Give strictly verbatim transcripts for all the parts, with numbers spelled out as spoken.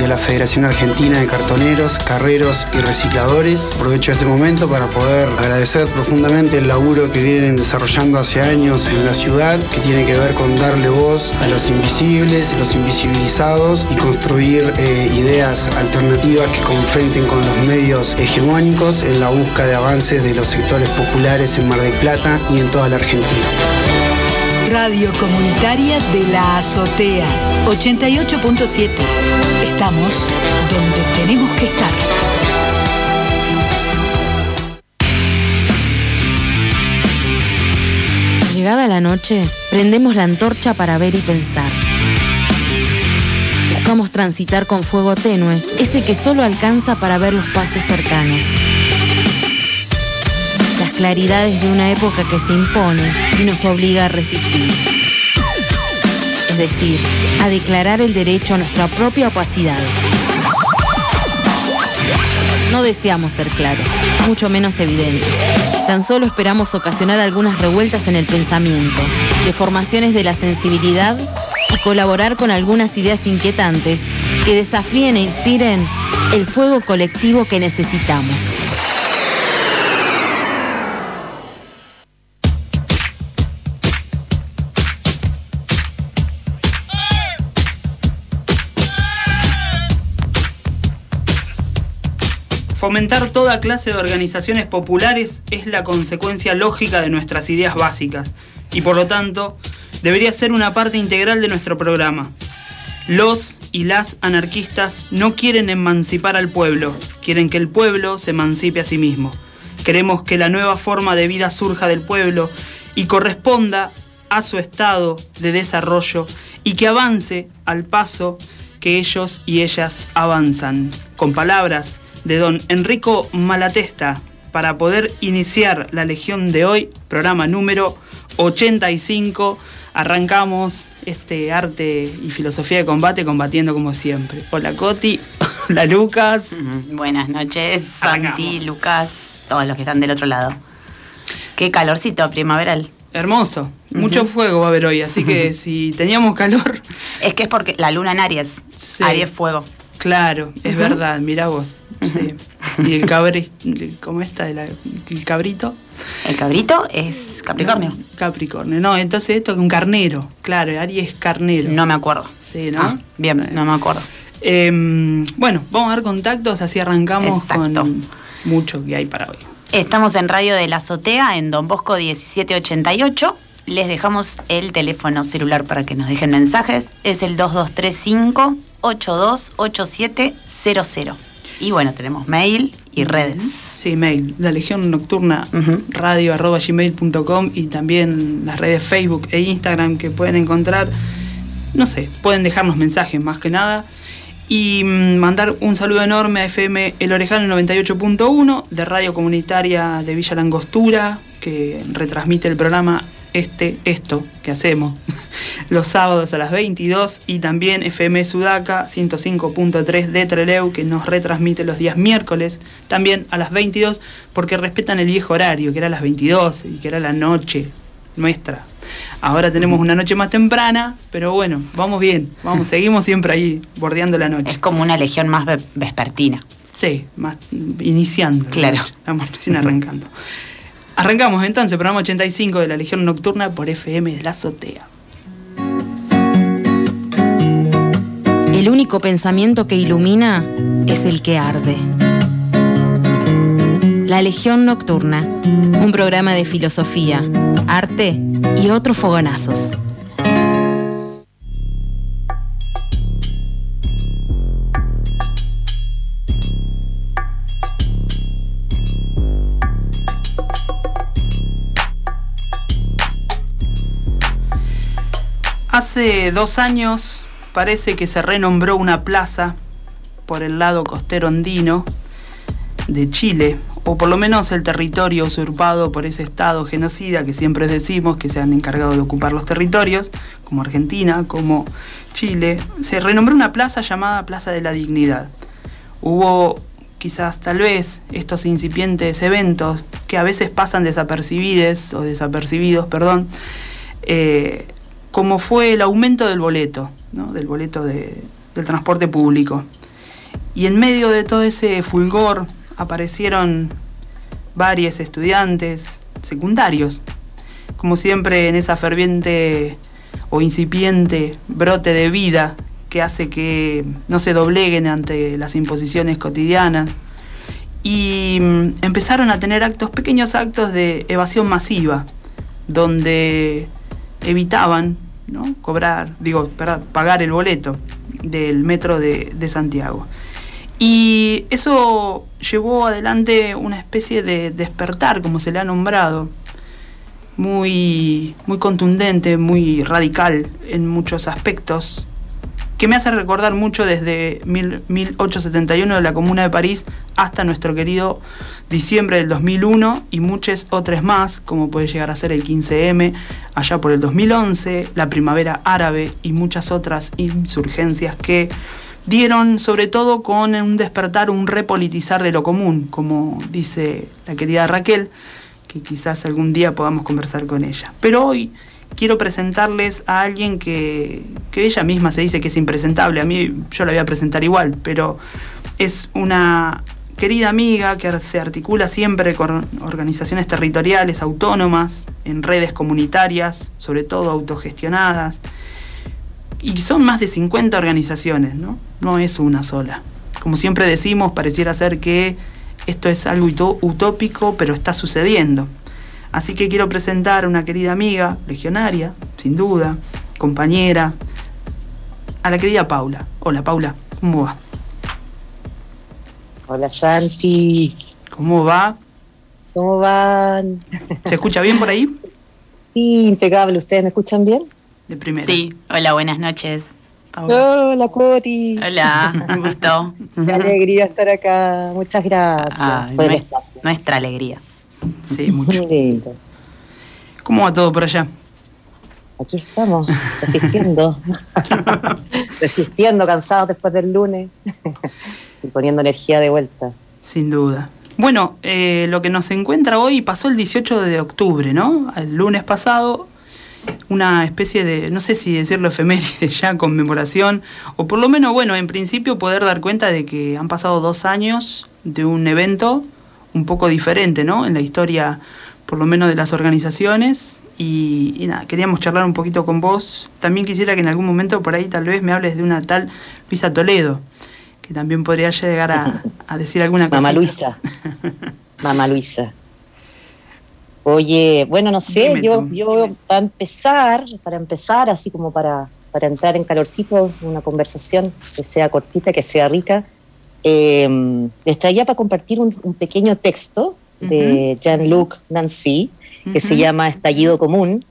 y a la Federación Argentina de Cartoneros, Carreros y Recicladores. Aprovecho este momento para poder agradecer profundamente el laburo que vienen desarrollando hace años en la ciudad, que tiene que ver con darle voz a los invisibles, a los invisibilizados y construir eh, ideas alternativas que confronten con los medios hegemónicos en la búsqueda de avances de los sectores populares en Mar del Plata y en toda la Argentina. Radio Comunitaria de la Azotea, ochenta y ocho punto siete. Estamos donde tenemos que estar. Llegada la noche, prendemos la antorcha para ver y pensar. Buscamos transitar con fuego tenue, ese que solo alcanza para ver los pasos cercanos. Las claridades de una época que se impone y nos obliga a resistir. Es decir, a declarar el derecho a nuestra propia opacidad. No deseamos ser claros, mucho menos evidentes. Tan solo esperamos ocasionar algunas revueltas en el pensamiento, deformaciones de la sensibilidad y colaborar con algunas ideas inquietantes que desafíen e inspiren el fuego colectivo que necesitamos. Fomentar toda clase de organizaciones populares es la consecuencia lógica de nuestras ideas básicas y por lo tanto debería ser una parte integral de nuestro programa. Los y las anarquistas no quieren emancipar al pueblo, quieren que el pueblo se emancipe a sí mismo. Queremos que la nueva forma de vida surja del pueblo y corresponda a su estado de desarrollo y que avance al paso que ellos y ellas avanzan. Con palabras de don Enrico Malatesta, para poder iniciar la Legión de hoy, programa número ochenta y cinco, arrancamos este arte y filosofía de combate combatiendo como siempre. Hola Coti, hola Lucas. Buenas noches, Santi, Lucas, todos los que están del otro lado. Qué calorcito primaveral. Hermoso, uh-huh. Mucho fuego va a haber hoy, así uh-huh. que si teníamos calor... Es que es porque la luna en Aries, sí. Aries fuego. Claro, es uh-huh. verdad, mirá vos. Uh-huh. Sí. Y el cabrito, ¿cómo está? El, el cabrito. El cabrito es Capricornio. No, Capricornio, no, entonces esto es un carnero. Claro, Aries es carnero. No me acuerdo. Sí, ¿no? Ah, bien, no me acuerdo. Eh, bueno, vamos a dar contactos, así arrancamos. Exacto. Con mucho que hay para hoy. Estamos en Radio de la Azotea, en Don Bosco diecisiete ochenta y ocho. Les dejamos el teléfono celular para que nos dejen mensajes. Es el dos dos tres cinco, ocho dos ocho siete cero cero. Y bueno, tenemos mail y redes. Sí, mail. La Legión Nocturna, uh-huh. radio arroba gmail punto com y también las redes Facebook e Instagram que pueden encontrar. No sé, pueden dejarnos mensajes más que nada. Y mandar un saludo enorme a F M El Orejal noventa y ocho punto uno de Radio Comunitaria de Villa Langostura, que retransmite el programa este, esto que hacemos los sábados a las veintidós, y también F M Sudaca ciento cinco punto tres de Trelew, que nos retransmite los días miércoles también a las veintidós, porque respetan el viejo horario, que era a las veintidós y que era la noche nuestra. Ahora tenemos una noche más temprana, pero bueno, vamos bien, vamos, seguimos siempre ahí bordeando la noche. Es como una legión más ve- vespertina. Sí, más iniciando. Claro. Estamos recién arrancando. Arrancamos entonces, programa ochenta y cinco de la Legión Nocturna por F M de la Azotea. El único pensamiento que ilumina es el que arde. La Legión Nocturna, un programa de filosofía, arte y otros fogonazos. Hace dos años parece que se renombró una plaza por el lado costero andino de Chile, o por lo menos el territorio usurpado por ese estado genocida que siempre decimos que se han encargado de ocupar los territorios, como Argentina, como Chile. Se renombró una plaza llamada Plaza de la Dignidad. Hubo quizás tal vez estos incipientes eventos que a veces pasan desapercibidos o desapercibidos, perdón, eh, como fue el aumento del boleto, ¿no? Del boleto de, del transporte público. Y en medio de todo ese fulgor aparecieron varios estudiantes secundarios, como siempre en esa ferviente o incipiente brote de vida que hace que no se dobleguen ante las imposiciones cotidianas, y empezaron a tener actos, pequeños actos de evasión masiva, donde evitaban, ¿no?, cobrar, digo, para pagar el boleto del metro de, de Santiago. Y eso llevó adelante una especie de despertar, como se le ha nombrado, muy, muy contundente, muy radical en muchos aspectos, que me hace recordar mucho desde mil ochocientos setenta y uno de la Comuna de París hasta nuestro querido diciembre del dos mil uno y muchas otras más, como puede llegar a ser el quince eme allá por el dos mil once, la primavera árabe y muchas otras insurgencias que dieron sobre todo con un despertar, un repolitizar de lo común, como dice la querida Raquel, que quizás algún día podamos conversar con ella. Pero hoy quiero presentarles a alguien que, que ella misma se dice que es impresentable. A mí yo la voy a presentar igual, pero es una querida amiga que se articula siempre con organizaciones territoriales autónomas, en redes comunitarias, sobre todo autogestionadas. Y son más de cincuenta organizaciones, ¿no? No es una sola. Como siempre decimos, pareciera ser que esto es algo utópico, pero está sucediendo. Así que quiero presentar a una querida amiga, legionaria, sin duda, compañera, a la querida Paula. Hola, Paula, ¿cómo va? Hola, Santi. ¿Cómo va? ¿Cómo van? ¿Se escucha bien por ahí? Sí, impecable. ¿Ustedes me escuchan bien? De primera. Sí, hola, buenas noches, Paula. Hola, Coti. Hola, un gusto. Qué alegría estar acá. Muchas gracias Ah, por el nuestra, espacio. nuestra alegría. Sí, mucho. Muy lindo. ¿Cómo va todo por allá? Aquí estamos, resistiendo. Resistiendo, cansados después del lunes. Y poniendo energía de vuelta. Sin duda. Bueno, eh, lo que nos encuentra hoy pasó el dieciocho de octubre, ¿no? El lunes pasado, una especie de, no sé si decirlo efeméride ya, conmemoración, o por lo menos, bueno, en principio poder dar cuenta de que han pasado dos años de un evento un poco diferente, ¿no?, en la historia, por lo menos de las organizaciones, y, y nada, queríamos charlar un poquito con vos. También quisiera que en algún momento por ahí tal vez me hables de una tal Luisa Toledo, que también podría llegar a, a decir alguna cosa. Mamá Luisa. Mamá Luisa. Oye, bueno, no sé, Dime yo, tú. yo para empezar, para empezar, así como para, para entrar en calorcito, una conversación que sea cortita, que sea rica, eh, les traía para compartir un, un pequeño texto de Jean-Luc Nancy, que uh-huh. se llama Estallido Común,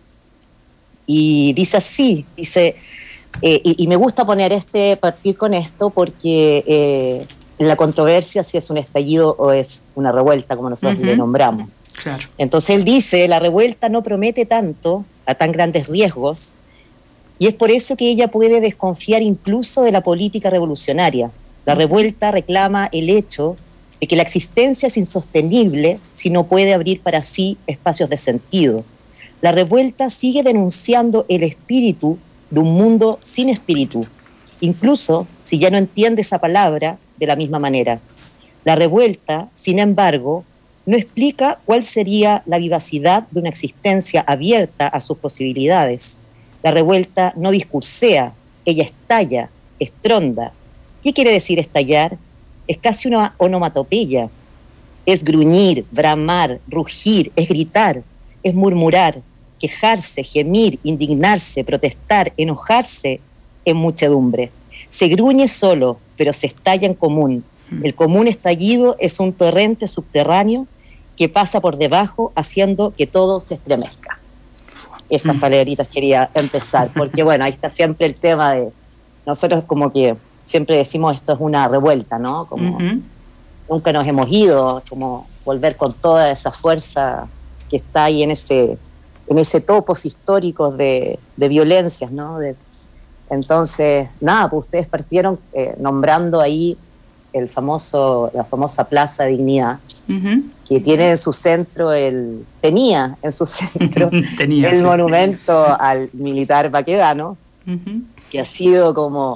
y dice así, dice, eh, y, y me gusta poner este, partir con esto, porque eh, la controversia si es un estallido o es una revuelta, como nosotros uh-huh. le nombramos. Claro. Entonces él dice, la revuelta no promete tanto, a tan grandes riesgos, y es por eso que ella puede desconfiar incluso de la política revolucionaria. La revuelta reclama el hecho de que la existencia es insostenible si no puede abrir para sí espacios de sentido. La revuelta sigue denunciando el espíritu de un mundo sin espíritu, incluso si ya no entiende esa palabra de la misma manera. La revuelta, sin embargo, no explica cuál sería la vivacidad de una existencia abierta a sus posibilidades. La revuelta no discursea, ella estalla, estronda. ¿Qué quiere decir estallar? Es casi una onomatopeya. Es gruñir, bramar, rugir, es gritar, es murmurar, quejarse, gemir, indignarse, protestar, enojarse en muchedumbre. Se gruñe solo, pero se estalla en común. El común estallido es un torrente subterráneo que pasa por debajo haciendo que todo se estremezca. Esas palabritas quería empezar, porque bueno, ahí está siempre el tema de, nosotros como que siempre decimos esto es una revuelta, ¿no? Como uh-huh. nunca nos hemos ido, como volver con toda esa fuerza que está ahí en ese, en ese topos históricos de, de violencias, ¿no? De, entonces, nada, pues ustedes partieron eh, nombrando ahí el famoso, la famosa Plaza Dignidad, uh-huh. que tiene en su centro el, tenía en su centro tenía, el sí. monumento al militar Baquedano, uh-huh. que ha sido como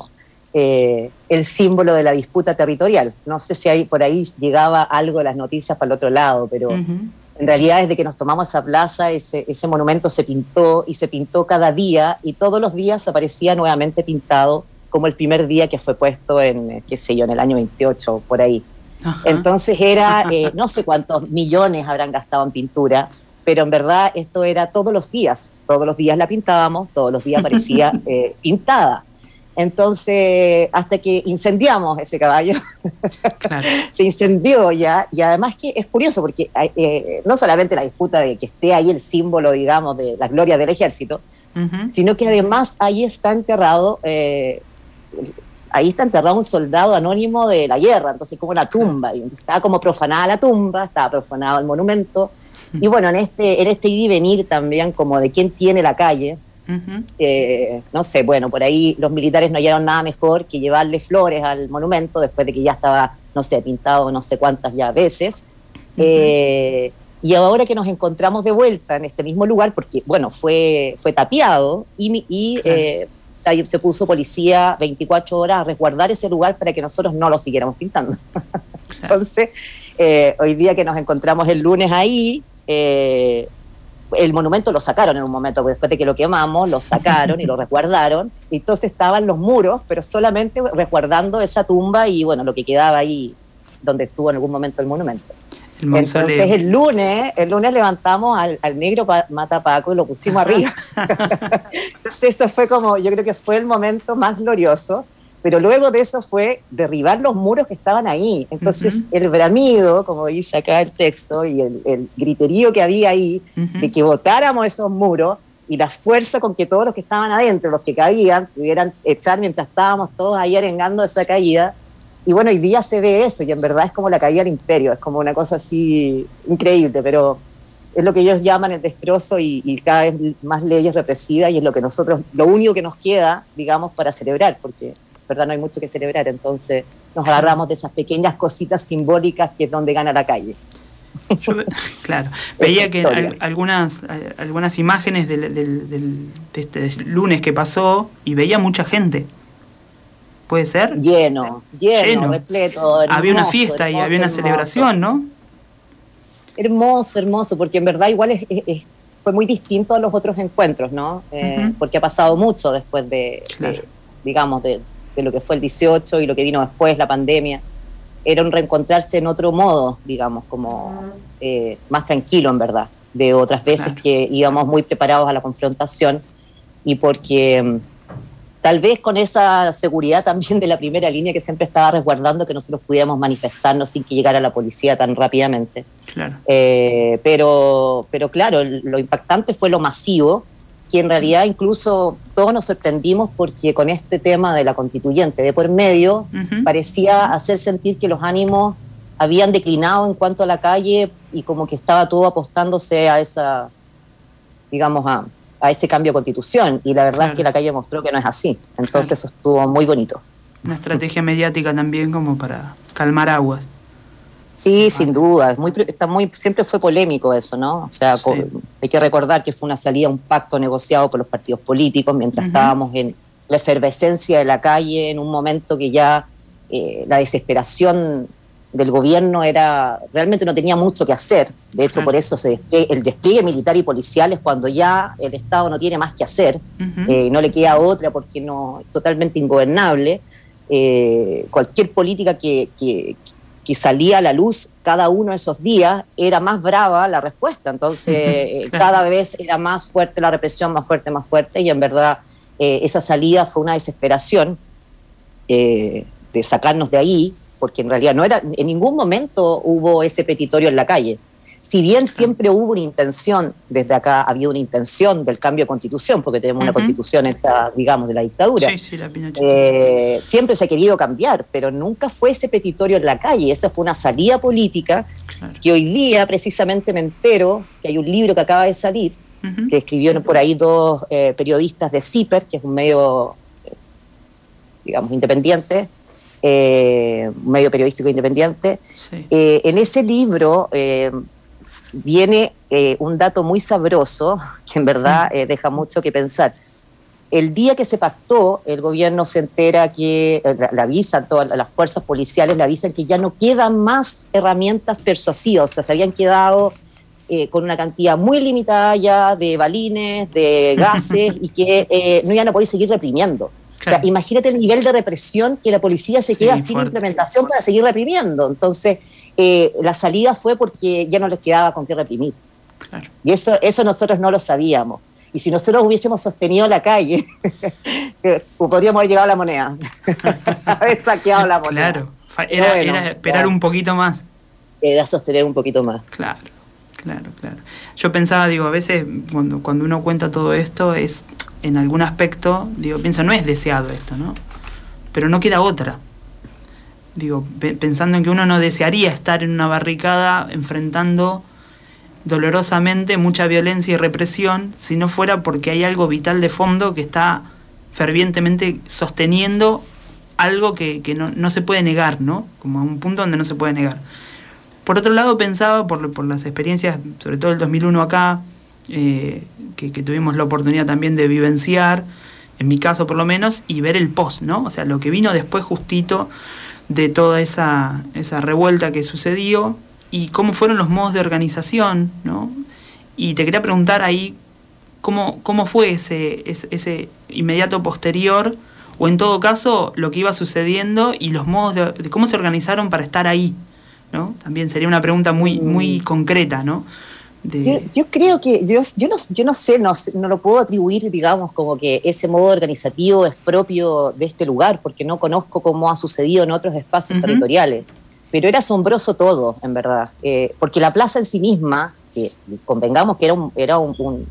eh, el símbolo de la disputa territorial. No sé si ahí, por ahí llegaba algo de las noticias para el otro lado, pero uh-huh. en realidad desde que nos tomamos esa plaza, ese, ese monumento se pintó y se pintó cada día y todos los días aparecía nuevamente pintado como el primer día que fue puesto en, qué sé yo, en el año veintiocho, por ahí. Ajá. Entonces era, eh, no sé cuántos millones habrán gastado en pintura, pero en verdad esto era todos los días, todos los días la pintábamos, todos los días aparecía eh, pintada. Entonces, hasta que incendiamos ese caballo, claro. se incendió ya, y además que es curioso, porque eh, no solamente la disputa de que esté ahí el símbolo, digamos, de la gloria del ejército, uh-huh. sino que además ahí está enterrado, eh, ahí está enterrado un soldado anónimo de la guerra, entonces como una tumba, y estaba como profanada la tumba, estaba profanado el monumento, uh-huh. y bueno, en este, en este ir y venir también como de quién tiene la calle, Uh-huh. Eh, no sé, bueno, por ahí los militares no hallaron nada mejor que llevarle flores al monumento después de que ya estaba, no sé, pintado no sé cuántas ya veces. Uh-huh. Eh, y ahora que nos encontramos de vuelta en este mismo lugar, porque, bueno, fue, fue tapiado y, y claro. eh, se puso policía veinticuatro horas a resguardar ese lugar para que nosotros no lo siguiéramos pintando. Claro. Entonces, eh, hoy día que nos encontramos el lunes ahí, eh, el monumento lo sacaron en un momento, porque después de que lo quemamos, lo sacaron y lo resguardaron, y entonces estaban los muros, pero solamente resguardando esa tumba y bueno, lo que quedaba ahí donde estuvo en algún momento el monumento. El entonces el lunes, el lunes levantamos al, al negro pa- Matapaco y lo pusimos Ajá. arriba. Entonces eso fue como, yo creo que fue el momento más glorioso, pero luego de eso fue derribar los muros que estaban ahí. Entonces uh-huh. el bramido, como dice acá el texto, y el, el griterío que había ahí, uh-huh. de que botáramos esos muros, y la fuerza con que todos los que estaban adentro, los que caían, pudieran echar mientras estábamos todos ahí arengando esa caída. Y bueno, hoy día se ve eso, y en verdad es como la caída del imperio, es como una cosa así increíble, pero es lo que ellos llaman el destrozo y, y cada vez más leyes represivas, y es lo que nosotros, lo único que nos queda, digamos, para celebrar, porque verdad no hay mucho que celebrar, entonces nos agarramos de esas pequeñas cositas simbólicas que es donde gana la calle. Yo, claro, veía que al, algunas, algunas imágenes del, del, del, de este lunes que pasó y veía mucha gente. ¿Puede ser? Lleno, lleno, lleno. repleto. Hermoso, había una fiesta hermoso, y había una hermoso. celebración, ¿no? Hermoso, hermoso, porque en verdad igual es, es, es, fue muy distinto a los otros encuentros, ¿no? Eh, uh-huh. Porque ha pasado mucho después de, claro. de digamos, de de lo que fue el dieciocho y lo que vino después, la pandemia, era un reencontrarse en otro modo, digamos, como eh, más tranquilo en verdad, de otras veces claro. que íbamos muy preparados a la confrontación y porque tal vez con esa seguridad también de la primera línea que siempre estaba resguardando que nosotros pudiéramos manifestarnos sin que llegara la policía tan rápidamente. Claro. Eh, pero, pero claro, lo impactante fue lo masivo, que en realidad incluso todos nos sorprendimos porque con este tema de la constituyente de por medio uh-huh. parecía hacer sentir que los ánimos habían declinado en cuanto a la calle y como que estaba todo apostándose a esa, digamos, a, a ese cambio de constitución, y la verdad claro. es que la calle mostró que no es así, entonces claro. eso estuvo muy bonito. Una estrategia mediática también como para calmar aguas. Sí, sin duda, es muy, está muy, siempre fue polémico eso, ¿no? O sea, sí. hay que recordar que fue una salida, un pacto negociado por los partidos políticos mientras uh-huh. estábamos en la efervescencia de la calle, en un momento que ya eh, la desesperación del gobierno era, realmente no tenía mucho que hacer. De hecho, claro. por eso se despliegue, el despliegue militar y policial es cuando ya el Estado no tiene más que hacer, uh-huh. eh, no le queda otra porque no es totalmente ingobernable. Eh, cualquier política que... que que salía a la luz cada uno de esos días, era más brava la respuesta. Entonces, eh, cada vez era más fuerte la represión, más fuerte, más fuerte, y en verdad eh, esa salida fue una desesperación eh, de sacarnos de ahí, porque en realidad no era, en ningún momento hubo ese petitorio en la calle. Si bien siempre hubo una intención, desde acá había una intención del cambio de constitución, porque tenemos uh-huh. una constitución hecha, digamos, de la dictadura, sí, sí, la eh, siempre se ha querido cambiar, pero nunca fue ese petitorio en la calle, esa fue una salida política, claro. que hoy día precisamente me entero que hay un libro que acaba de salir, uh-huh. que escribieron por ahí dos eh, periodistas de CIPER, que es un medio, digamos, independiente, eh, un medio periodístico independiente. Sí. Eh, en ese libro... Eh, viene eh, un dato muy sabroso que en verdad eh, deja mucho que pensar. el día que se pactó, el gobierno se entera que, le avisan, todas las fuerzas policiales le avisan que ya no quedan más herramientas persuasivas, o sea, se habían quedado eh, con una cantidad muy limitada ya de balines, de gases, y que eh, no iban a poder seguir reprimiendo. Claro. O sea, imagínate el nivel de represión que la policía se queda sí, sin fuerte. implementación para seguir reprimiendo. Entonces, eh, la salida fue porque ya no les quedaba con qué reprimir. Claro. Y eso, eso nosotros no lo sabíamos. Y si nosotros hubiésemos sostenido la calle, podríamos haber llegado a la moneda. Haber saqueado la moneda. Claro, era, bueno, era esperar claro. un poquito más. Era sostener un poquito más. Claro, claro, claro. Yo pensaba, digo, a veces cuando, cuando uno cuenta todo esto, es en algún aspecto, digo, pienso, no es deseado esto, ¿no? Pero no queda otra. Digo, pe- pensando en que uno no desearía estar en una barricada enfrentando dolorosamente mucha violencia y represión, si no fuera porque hay algo vital de fondo que está fervientemente sosteniendo algo que, que no, no se puede negar, ¿no? Como a un punto donde no se puede negar. Por otro lado, pensaba, por, por las experiencias, sobre todo el dos mil uno acá, eh, que, que tuvimos la oportunidad también de vivenciar, en mi caso por lo menos, y ver el post, ¿no? O sea, lo que vino después justito de toda esa, esa revuelta que sucedió, y cómo fueron los modos de organización, ¿no? Y te quería preguntar ahí, ¿cómo, cómo fue ese, ese, ese inmediato posterior, o en todo caso, lo que iba sucediendo y los modos de, de cómo se organizaron para estar ahí, ¿no? También sería una pregunta muy, muy concreta, ¿no? De... Yo, yo creo que, yo, yo, no, yo no sé, no, no lo puedo atribuir, digamos, como que ese modo organizativo es propio de este lugar, porque no conozco cómo ha sucedido en otros espacios uh-huh. territoriales. Pero era asombroso todo, en verdad, eh, porque la plaza en sí misma, que convengamos que era un, era un, un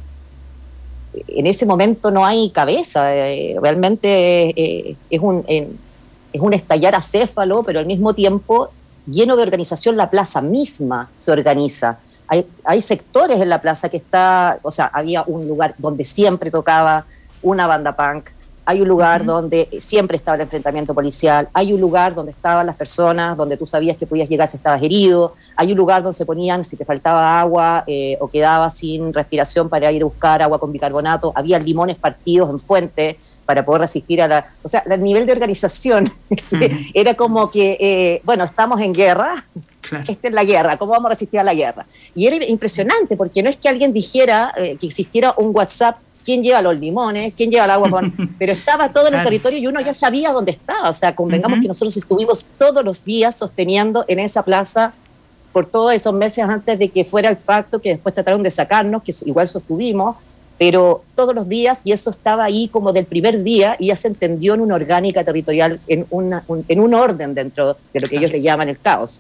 en ese momento no hay cabeza, eh, realmente eh, es un eh, es un estallar acéfalo, pero al mismo tiempo lleno de organización. La plaza misma se organiza. Hay, hay sectores en la plaza que está, o sea, había un lugar donde siempre tocaba una banda punk. Hay un lugar uh-huh. donde siempre estaba el enfrentamiento policial. Hay un lugar donde estaban las personas, donde tú sabías que podías llegar si estabas herido. Hay un lugar donde se ponían, si te faltaba agua eh, o quedabas sin respiración, para ir a buscar agua con bicarbonato. Había limones partidos en fuente para poder resistir a la... O sea, el nivel de organización uh-huh. era como que, eh, bueno, estamos en guerra. Claro. Esta es la guerra, ¿cómo vamos a resistir a la guerra? Y era impresionante, porque no es que alguien dijera eh, que existiera un WhatsApp, quién lleva los limones, quién lleva el agua con... Pero estaba todo en el claro. territorio y uno ya sabía dónde estaba. O sea, convengamos uh-huh. que nosotros estuvimos todos los días sosteniendo en esa plaza por todos esos meses antes de que fuera el pacto, que después trataron de sacarnos, que igual sostuvimos, pero todos los días, y eso estaba ahí como del primer día, y ya se entendió en una orgánica territorial, en, una, un, en un orden dentro de lo que ellos le llaman el caos.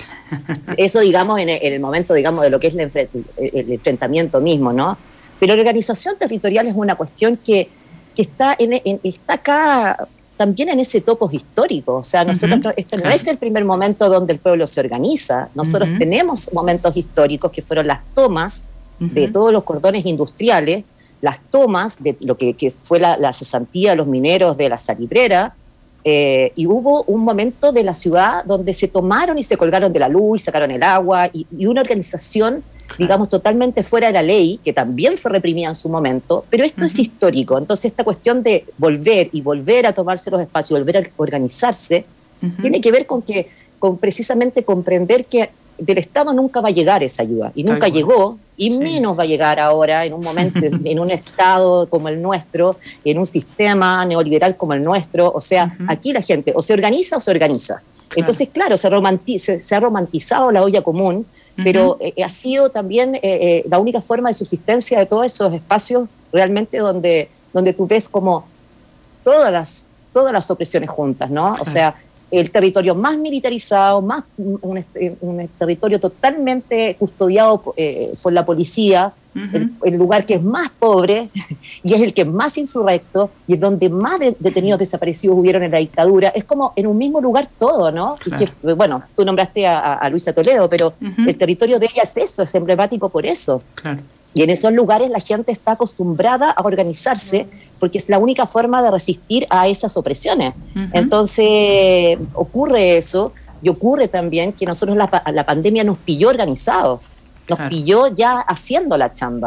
Eso, digamos, en el, en el momento, digamos, de lo que es el, enfrent- el enfrentamiento mismo, ¿no? Pero la organización territorial es una cuestión que, que está, en, en, está acá también en ese topos histórico. O sea, nosotros uh-huh. este no es el primer momento donde el pueblo se organiza. Nosotros uh-huh. tenemos momentos históricos que fueron las tomas uh-huh. de todos los cordones industriales, las tomas de lo que, que fue la, la cesantía de los mineros de la salitrera, eh, y hubo un momento de la ciudad donde se tomaron y se colgaron de la luz, sacaron el agua, y, y una organización, digamos, totalmente fuera de la ley, que también fue reprimida en su momento, pero esto uh-huh. es histórico. Entonces, esta cuestión de volver y volver a tomarse los espacios, volver a organizarse, uh-huh. tiene que ver con que, con precisamente comprender que del Estado nunca va a llegar esa ayuda, y nunca llegó, y sí, menos sí. va a llegar ahora en un momento, en un Estado como el nuestro, en un sistema neoliberal como el nuestro. O sea, uh-huh. aquí la gente o se organiza o se organiza. Claro. Entonces, claro, se, romantiza, se ha romantizado la olla común, pero eh, ha sido también eh, eh, la única forma de subsistencia de todos esos espacios realmente donde, donde tú ves como todas las, todas las opresiones juntas, ¿no? O sea, el territorio más militarizado, más un, un territorio totalmente custodiado eh, por la policía, uh-huh. el, el lugar que es más pobre y es el que es más insurrecto y es donde más de, detenidos desaparecidos hubieron en la dictadura. Es como en un mismo lugar todo, ¿no? Claro. Y que, bueno, tú nombraste a, a Luisa Toledo, pero uh-huh. el territorio de ella es eso, es emblemático por eso. Claro. Y en esos lugares la gente está acostumbrada a organizarse porque es la única forma de resistir a esas opresiones. Uh-huh. Entonces ocurre eso, y ocurre también que nosotros la, la pandemia nos pilló organizados, nos claro. pilló ya haciendo la chamba.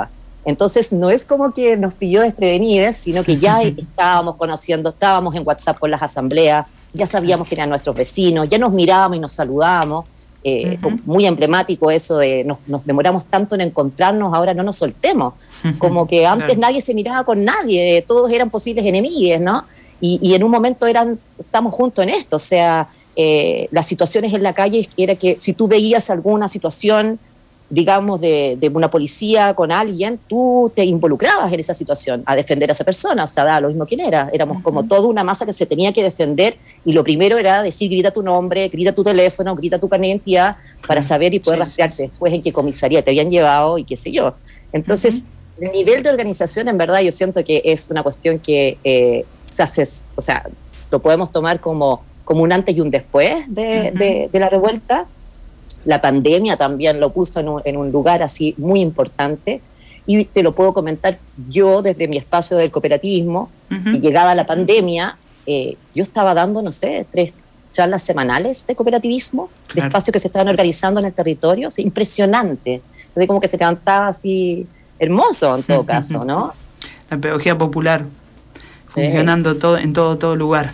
Entonces no es como que nos pilló desprevenidas, sino que ya estábamos conociendo, estábamos en WhatsApp con las asambleas, ya sabíamos que eran nuestros vecinos, ya nos mirábamos y nos saludábamos. Eh, uh-huh. Muy emblemático eso de nos, nos demoramos tanto en encontrarnos, ahora no nos soltemos. Como que antes claro. nadie se miraba con nadie, todos eran posibles enemigos, ¿no? Y, y en un momento eran, estamos juntos en esto, o sea, eh, las situaciones en la calle era que si tú veías alguna situación, digamos, de, de una policía con alguien, tú te involucrabas en esa situación a defender a esa persona, o sea, da lo mismo quién era, éramos uh-huh. como toda una masa que se tenía que defender, y lo primero era decir, grita tu nombre, grita tu teléfono, grita tu carnet de identidad, para saber y poder sí, rastrearte sí, sí. después en qué comisaría te habían llevado y qué sé yo. Entonces, uh-huh. el nivel de organización, en verdad, yo siento que es una cuestión que eh, se hace, o sea, lo podemos tomar como, como un antes y un después de, uh-huh. de, de la revuelta. La pandemia también lo puso en un, en un lugar así muy importante, y te lo puedo comentar yo desde mi espacio del cooperativismo. Uh-huh. Y llegada la pandemia, eh, yo estaba dando, no sé, tres charlas semanales de cooperativismo, claro. de espacios que se estaban organizando en el territorio, o sea, impresionante. Entonces como que se levantaba así hermoso en todo caso, ¿no? La pedagogía popular, funcionando sí. todo, en todo, todo lugar.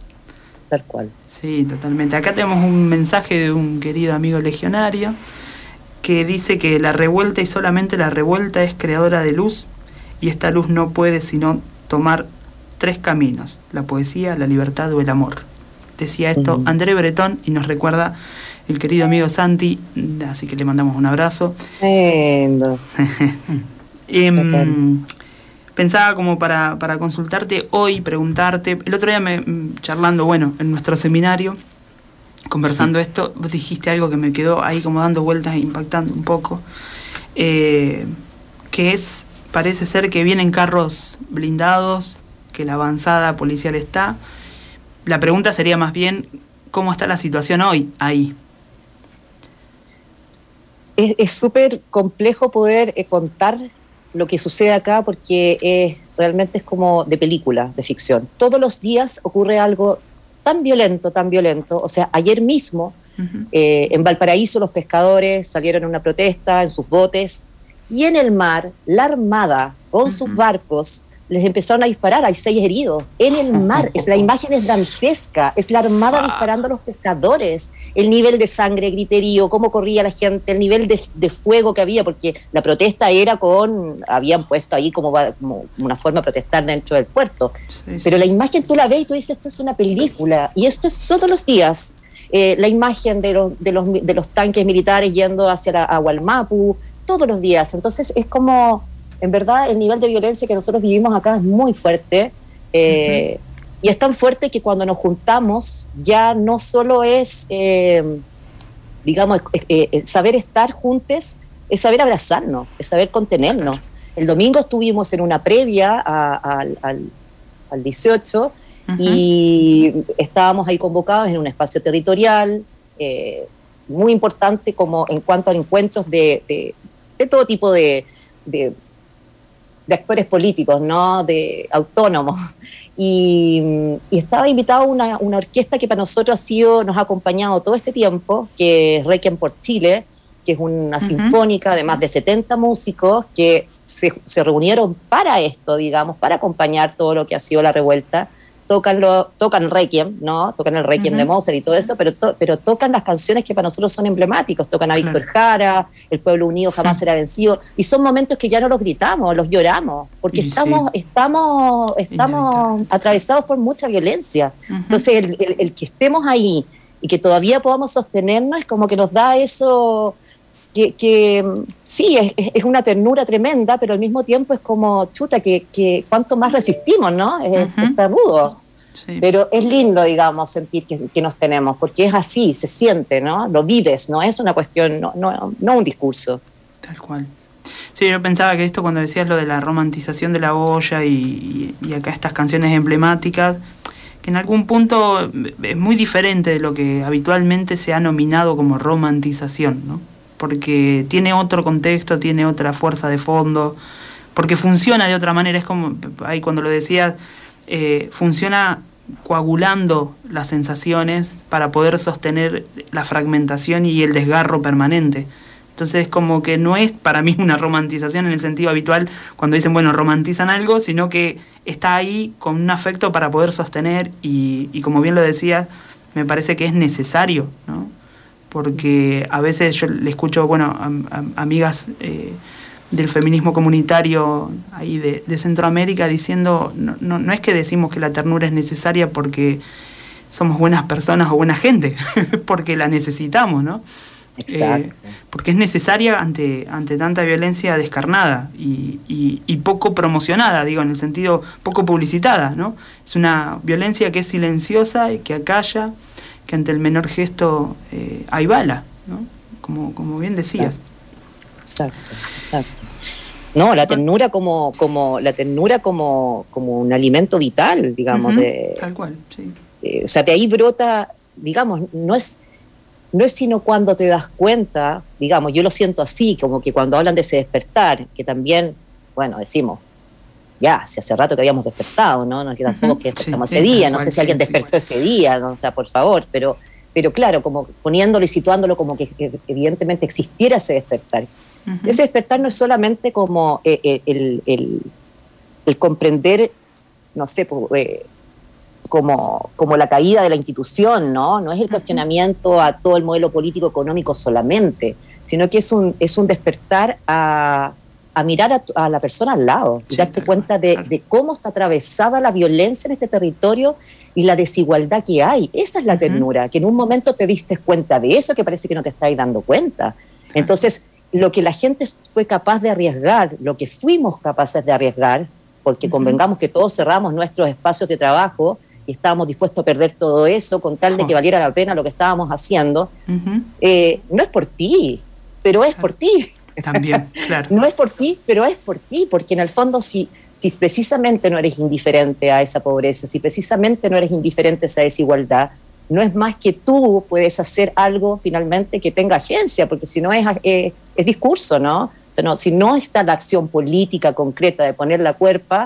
Tal cual. Sí, totalmente. Acá tenemos un mensaje de un querido amigo legionario que dice que la revuelta y solamente la revuelta es creadora de luz, y esta luz no puede sino tomar tres caminos: la poesía, la libertad o el amor. Decía esto uh-huh. André Bretón, y nos recuerda el querido amigo Santi, así que le mandamos un abrazo. Lindo. eh, okay. Pensaba como para, para consultarte hoy, preguntarte, el otro día me charlando, bueno, en nuestro seminario, conversando sí. esto, vos dijiste algo que me quedó ahí como dando vueltas e impactando un poco, eh, que es, parece ser que vienen carros blindados, que la avanzada policial está. La pregunta sería más bien, ¿cómo está la situación hoy ahí? Es súper complejo poder eh, contar lo que sucede acá, porque es, realmente es como de película, de ficción. Todos los días ocurre algo tan violento, tan violento. O sea, ayer mismo uh-huh. eh, en Valparaíso los pescadores salieron a una protesta en sus botes, y en el mar la Armada con uh-huh. sus barcos les empezaron a disparar. Hay seis heridos en el mar. Es, la imagen es dantesca, es la Armada ah. disparando a los pescadores. El nivel de sangre, griterío, cómo corría la gente, el nivel de, de fuego que había, porque la protesta era con, habían puesto ahí como, como una forma de protestar dentro del puerto. Sí, Pero sí, la sí. imagen tú la ves y tú dices, esto es una película, y esto es todos los días. Eh, la imagen de los, de, los, de los tanques militares yendo hacia la, a Hualmapu, todos los días. Entonces es como... En verdad, el nivel de violencia que nosotros vivimos acá es muy fuerte, eh, uh-huh. y es tan fuerte que cuando nos juntamos ya no solo es, eh, digamos, eh, eh, saber estar juntos, es saber abrazarnos, es saber contenernos. El domingo estuvimos en una previa a, a, al, al dieciocho uh-huh. y estábamos ahí convocados en un espacio territorial eh, muy importante, como en cuanto a encuentros de, de, de todo tipo de... de de actores políticos, ¿no? De autónomos. Y, y estaba invitado una, una orquesta que para nosotros ha sido, nos ha acompañado todo este tiempo, que es Requiem por Chile, que es una uh-huh. sinfónica de más de setenta músicos que se, se reunieron para esto, digamos, para acompañar todo lo que ha sido la revuelta. Tocan, lo, tocan Requiem, ¿no? Tocan el Requiem uh-huh. de Mozart y todo eso, pero, to, pero tocan las canciones que para nosotros son emblemáticos. Tocan a Víctor claro. Jara, El pueblo unido jamás uh-huh. será vencido, y son momentos que ya no los gritamos, los lloramos, porque y estamos, sí. estamos, estamos atravesados por mucha violencia. Uh-huh. Entonces, el, el, el que estemos ahí y que todavía podamos sostenernos es como que nos da eso... Que, que sí, es, es una ternura tremenda, pero al mismo tiempo es como, chuta, que, que cuánto más resistimos, ¿no? Es, uh-huh. Está rudo. Sí. Pero es lindo, digamos, sentir que, que nos tenemos, porque es así, se siente, ¿no? Lo vives, no es una cuestión, no, no, no un discurso. Tal cual. Sí, yo pensaba que esto, cuando decías lo de la romantización de la olla y, y, y acá estas canciones emblemáticas, que en algún punto es muy diferente de lo que habitualmente se ha nominado como romantización, ¿no? Porque tiene otro contexto, tiene otra fuerza de fondo, porque funciona de otra manera. Es como, ahí cuando lo decías, eh, funciona coagulando las sensaciones para poder sostener la fragmentación y el desgarro permanente. Entonces como que no es para mí una romantización en el sentido habitual cuando dicen, bueno, romantizan algo, sino que está ahí con un afecto para poder sostener y, y como bien lo decías, me parece que es necesario, ¿no? Porque a veces yo le escucho, bueno, a, a, amigas eh, del feminismo comunitario ahí de, de Centroamérica diciendo, no, no, no es que decimos que la ternura es necesaria porque somos buenas personas o buena gente, porque la necesitamos, ¿no? Exacto. Eh, porque es necesaria ante, ante tanta violencia descarnada y, y, y poco promocionada, digo, en el sentido poco publicitada, ¿no? Es una violencia que es silenciosa y que acalla, que ante el menor gesto eh, hay bala, ¿no? Como, como bien decías. Exacto, exacto. No, la ternura como, como, la ternura como, como un alimento vital, digamos. Uh-huh, de, tal cual, sí. Eh, o sea, de ahí brota, digamos, no es... No es sino cuando te das cuenta, digamos, yo lo siento así, como que cuando hablan de ese despertar, que también, bueno, decimos, ya, si hace rato que habíamos despertado, ¿no? No que tampoco que despertamos sí, ese sí, día, no cual, sé si alguien sí, despertó sí, ese día, ¿no? O sea, por favor, pero, pero claro, como poniéndolo y situándolo como que, que evidentemente existiera ese despertar. Uh-huh. Ese despertar no es solamente como eh, el, el, el, el comprender, no sé, pues, eh, Como, como la caída de la institución, ¿no? No es el cuestionamiento a todo el modelo político económico solamente, sino que es un, es un despertar a, a mirar a, a la persona al lado y sí, darte cuenta de, de cómo está atravesada la violencia en este territorio y la desigualdad que hay. Esa es la ternura, uh-huh. que en un momento te diste cuenta de eso que parece que no te estáis dando cuenta. Entonces, lo que la gente fue capaz de arriesgar, lo que fuimos capaces de arriesgar, porque uh-huh. convengamos que todos cerramos nuestros espacios de trabajo y estábamos dispuestos a perder todo eso con tal de que valiera la pena lo que estábamos haciendo, uh-huh. eh, no es por ti, pero es claro. por ti. También, claro. No es por ti, pero es por ti, porque en el fondo si, si precisamente no eres indiferente a esa pobreza, si precisamente no eres indiferente a esa desigualdad, no es más que tú puedes hacer algo finalmente que tenga agencia, porque si no es, eh, es discurso, ¿no? O sea, no, si no está la acción política concreta de poner la cuerpa,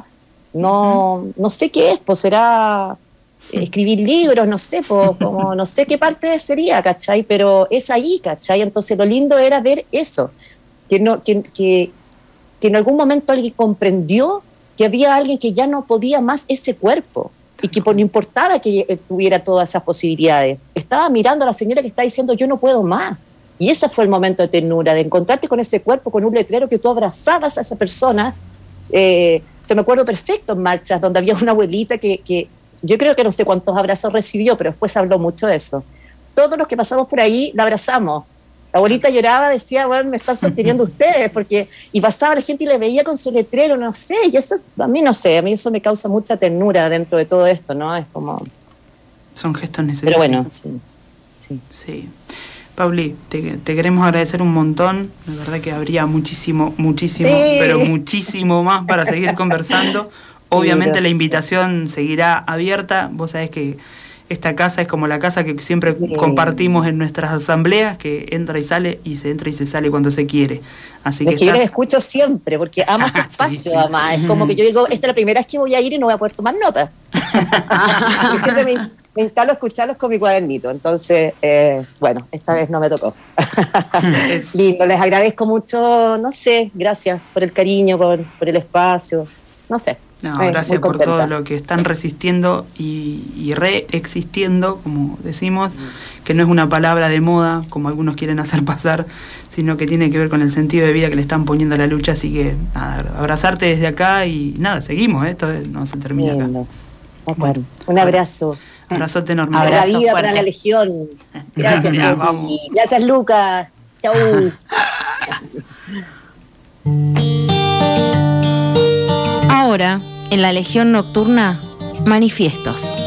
no, uh-huh. no sé qué es, pues será... escribir libros, no sé, po, como, no sé qué parte sería, ¿cachai? Pero es ahí, ¿cachai? Entonces lo lindo era ver eso, que, no, que, que, que en algún momento alguien comprendió que había alguien que ya no podía más ese cuerpo y que no importaba que tuviera todas esas posibilidades. Estaba mirando a la señora que está diciendo yo no puedo más. Y ese fue el momento de ternura, de encontrarte con ese cuerpo, con un letrero que tú abrazabas a esa persona. Eh, se me acuerdo perfecto en marchas donde había una abuelita que... que yo creo que no sé cuántos abrazos recibió, pero después habló mucho de eso. Todos los que pasamos por ahí la abrazamos. La abuelita lloraba, decía, bueno, me están sosteniendo ustedes, porque y pasaba la gente y le veía con su letrero, no sé, y eso, a mí no sé, a mí eso me causa mucha ternura dentro de todo esto, ¿no? Es como... Son gestos necesarios. Pero bueno, sí. Sí. sí. Pauli, te, te queremos agradecer un montón, la verdad que habría muchísimo, muchísimo, sí. pero muchísimo más para seguir conversando. Obviamente sí, la invitación seguirá abierta. Vos sabés que esta casa es como la casa que siempre sí. compartimos en nuestras asambleas, que entra y sale, y se entra y se sale cuando se quiere. Así es que, que estás... yo les escucho siempre, porque amo este espacio, sí, sí. además. Es como que yo digo, esta es la primera vez que voy a ir y no voy a poder tomar notas. Porque siempre me, me instalo a escucharlos con mi cuadernito. Entonces, eh, bueno, esta vez no me tocó. es... Lindo, les agradezco mucho, no sé, gracias por el cariño, por, por el espacio. No sé. No, eh, gracias por todo lo que están resistiendo y, y reexistiendo, como decimos, mm. que no es una palabra de moda, como algunos quieren hacer pasar, sino que tiene que ver con el sentido de vida que le están poniendo a la lucha. Así que, nada, abrazarte desde acá y nada, seguimos, ¿eh? Esto no se termina acá. Bueno, un abrazo. Abrazote enorme. Abrazo la vida fuerte. Para la Legión. Gracias, gracias, vamos. Gracias, Lucas. Chau. Ahora, en la Legión Nocturna, manifiestos.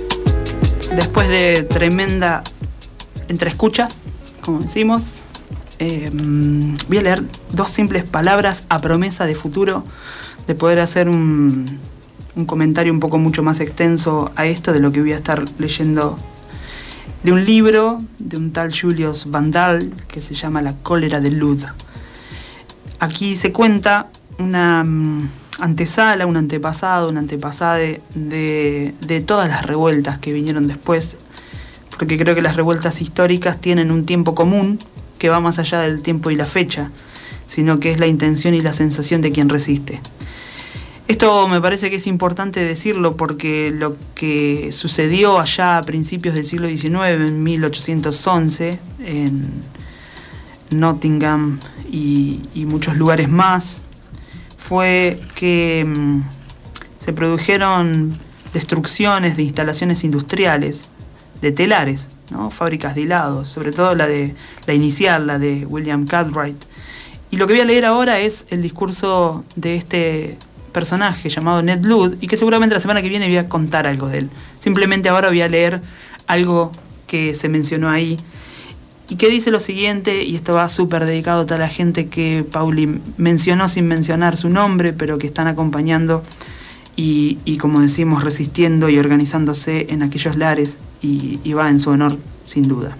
De tremenda entreescucha, como decimos, Eh, voy a leer dos simples palabras a promesa de futuro, de poder hacer un, un comentario un poco mucho más extenso a esto de lo que voy a estar leyendo de un libro de un tal Julius Vandal que se llama La cólera de Lud. Aquí se cuenta una um, antesala, un antepasado, un antepasade de, de todas las revueltas que vinieron después, porque creo que las revueltas históricas tienen un tiempo común que va más allá del tiempo y la fecha, sino que es la intención y la sensación de quien resiste. Esto me parece que es importante decirlo porque lo que sucedió allá a principios del siglo diecinueve, en mil ochocientos once, en Nottingham y, y muchos lugares más, fue que mmm, se produjeron destrucciones de instalaciones industriales, de telares, ¿no? Fábricas de hilados, sobre todo la de la inicial, la de William Cartwright. Y lo que voy a leer ahora es el discurso de este personaje llamado Ned Ludd, y que seguramente la semana que viene voy a contar algo de él. Simplemente ahora voy a leer algo que se mencionó ahí y que dice lo siguiente, y esto va súper dedicado a toda la gente que Pauli mencionó sin mencionar su nombre, pero que están acompañando y, y como decimos, resistiendo y organizándose en aquellos lares, y, y va en su honor sin duda.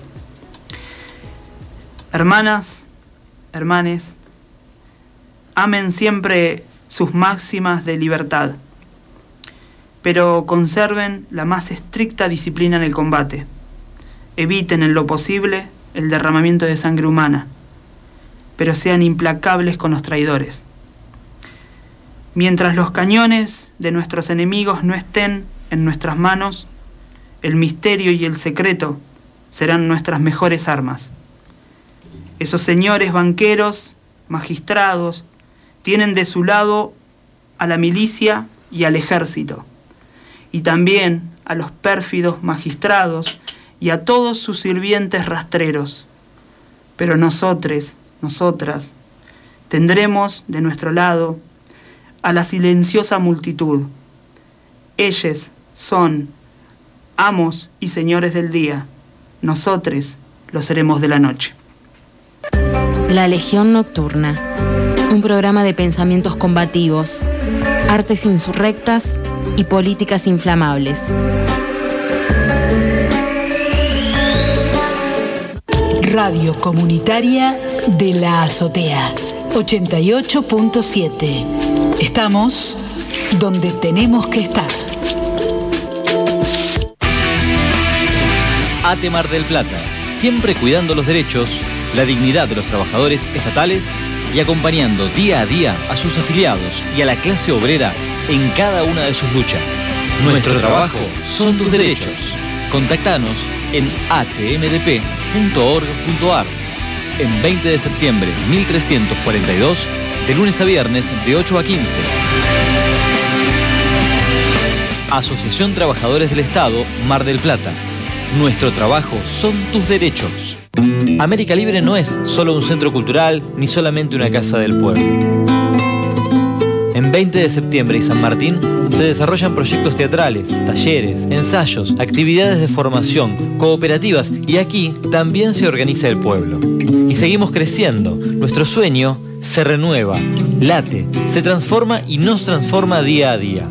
Hermanas, hermanes, amen siempre sus máximas de libertad, pero conserven la más estricta disciplina en el combate. Eviten en lo posible el derramamiento de sangre humana, pero sean implacables con los traidores. Mientras los cañones de nuestros enemigos no estén en nuestras manos, el misterio y el secreto serán nuestras mejores armas. Esos señores banqueros, magistrados, tienen de su lado a la milicia y al ejército, y también a los pérfidos magistrados y a todos sus sirvientes rastreros. Pero nosotros, nosotras, tendremos de nuestro lado a la silenciosa multitud. Ellos son amos y señores del día, nosotros lo seremos de la noche. La Legión Nocturna, un programa de pensamientos combativos, artes insurrectas y políticas inflamables. Radio Comunitaria de la Azotea, ochenta y ocho punto siete. Estamos donde tenemos que estar. ATE Mar del Plata, siempre cuidando los derechos, la dignidad de los trabajadores estatales y acompañando día a día a sus afiliados y a la clase obrera en cada una de sus luchas. Nuestro trabajo son tus derechos. Contactanos en a t m d p punto org punto a r. En veinte de septiembre mil trescientos cuarenta y dos, de lunes a viernes de ocho a quince. Asociación Trabajadores del Estado, Mar del Plata. Nuestro trabajo son tus derechos. América Libre no es solo un centro cultural ni solamente una casa del pueblo. En veinte de septiembre y San Martín se desarrollan proyectos teatrales, talleres, ensayos, actividades de formación, cooperativas, y aquí también se organiza el pueblo. Y seguimos creciendo. Nuestro sueño se renueva, late, se transforma y nos transforma día a día.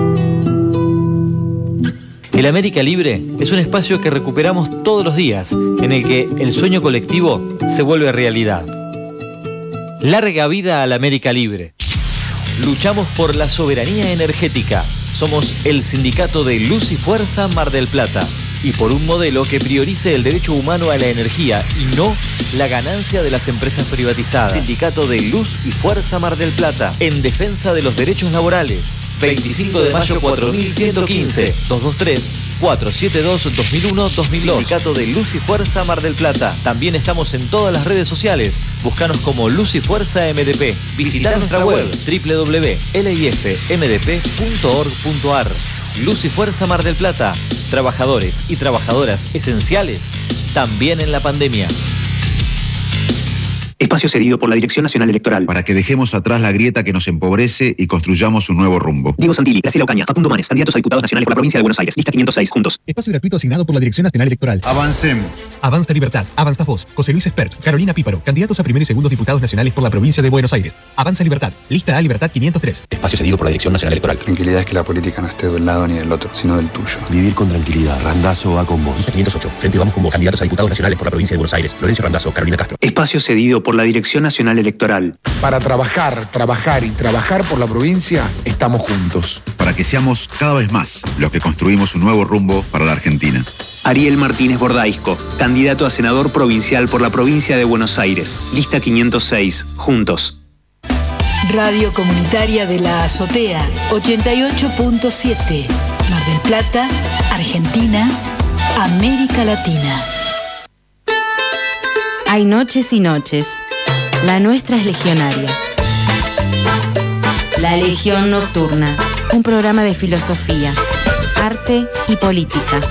El América Libre es un espacio que recuperamos todos los días, en el que el sueño colectivo se vuelve realidad. Larga vida al América Libre. Luchamos por la soberanía energética. Somos el sindicato de Luz y Fuerza Mar del Plata. Y por un modelo que priorice el derecho humano a la energía y no la ganancia de las empresas privatizadas. Sindicato de Luz y Fuerza Mar del Plata. En defensa de los derechos laborales. veinticinco de mayo cuatro mil ciento quince, doscientos veintitrés, cuatrocientos setenta y dos, dos mil uno, dos mil dos. Sindicato de Luz y Fuerza Mar del Plata. También estamos en todas las redes sociales. Búscanos como Luz y Fuerza M D P. Visita nuestra web doble u doble u doble u punto l i f m d p punto org punto a r. Luz y Fuerza Mar del Plata. Trabajadores y trabajadoras esenciales también en la pandemia. Espacio cedido por la Dirección Nacional Electoral. Para que dejemos atrás la grieta que nos empobrece y construyamos un nuevo rumbo. Diego Santilli, Graciela Ocaña, Facundo Manes, candidatos a diputados nacionales por la provincia de Buenos Aires. Lista quinientos seis, juntos. Espacio gratuito asignado por la Dirección Nacional Electoral. Avancemos. Avanza Libertad, Avanza Voz, José Luis Espert, Carolina Píparo, candidatos a primer y segundo diputados nacionales por la provincia de Buenos Aires. Avanza Libertad, lista A Libertad quinientos tres. Espacio cedido por la Dirección Nacional Electoral. Tranquilidad es que la política no esté de un lado ni del otro, sino del tuyo. Vivir con tranquilidad. Randazzo va con vos. Lista quinientos ocho. Frente Vamos con vos. Candidatos a diputados nacionales por la provincia de Buenos Aires. Florencio Randazzo, Carolina Castro. Espacio cedido por la Dirección Nacional Electoral. Para trabajar, trabajar y trabajar por la provincia, estamos juntos. Para que seamos cada vez más los que construimos un nuevo rumbo para la Argentina. Ariel Martínez Bordaisco, candidato a senador provincial por la provincia de Buenos Aires. Lista quinientos seis, juntos. Radio Comunitaria de la Azotea, ochenta y ocho punto siete. Mar del Plata, Argentina, América Latina. Hay noches y noches. La nuestra es legionaria. La Legión Nocturna, un programa de filosofía, arte y política.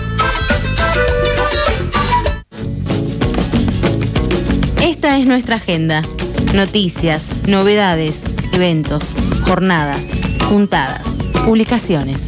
Esta es nuestra agenda. Noticias, novedades, eventos, jornadas, juntadas, publicaciones.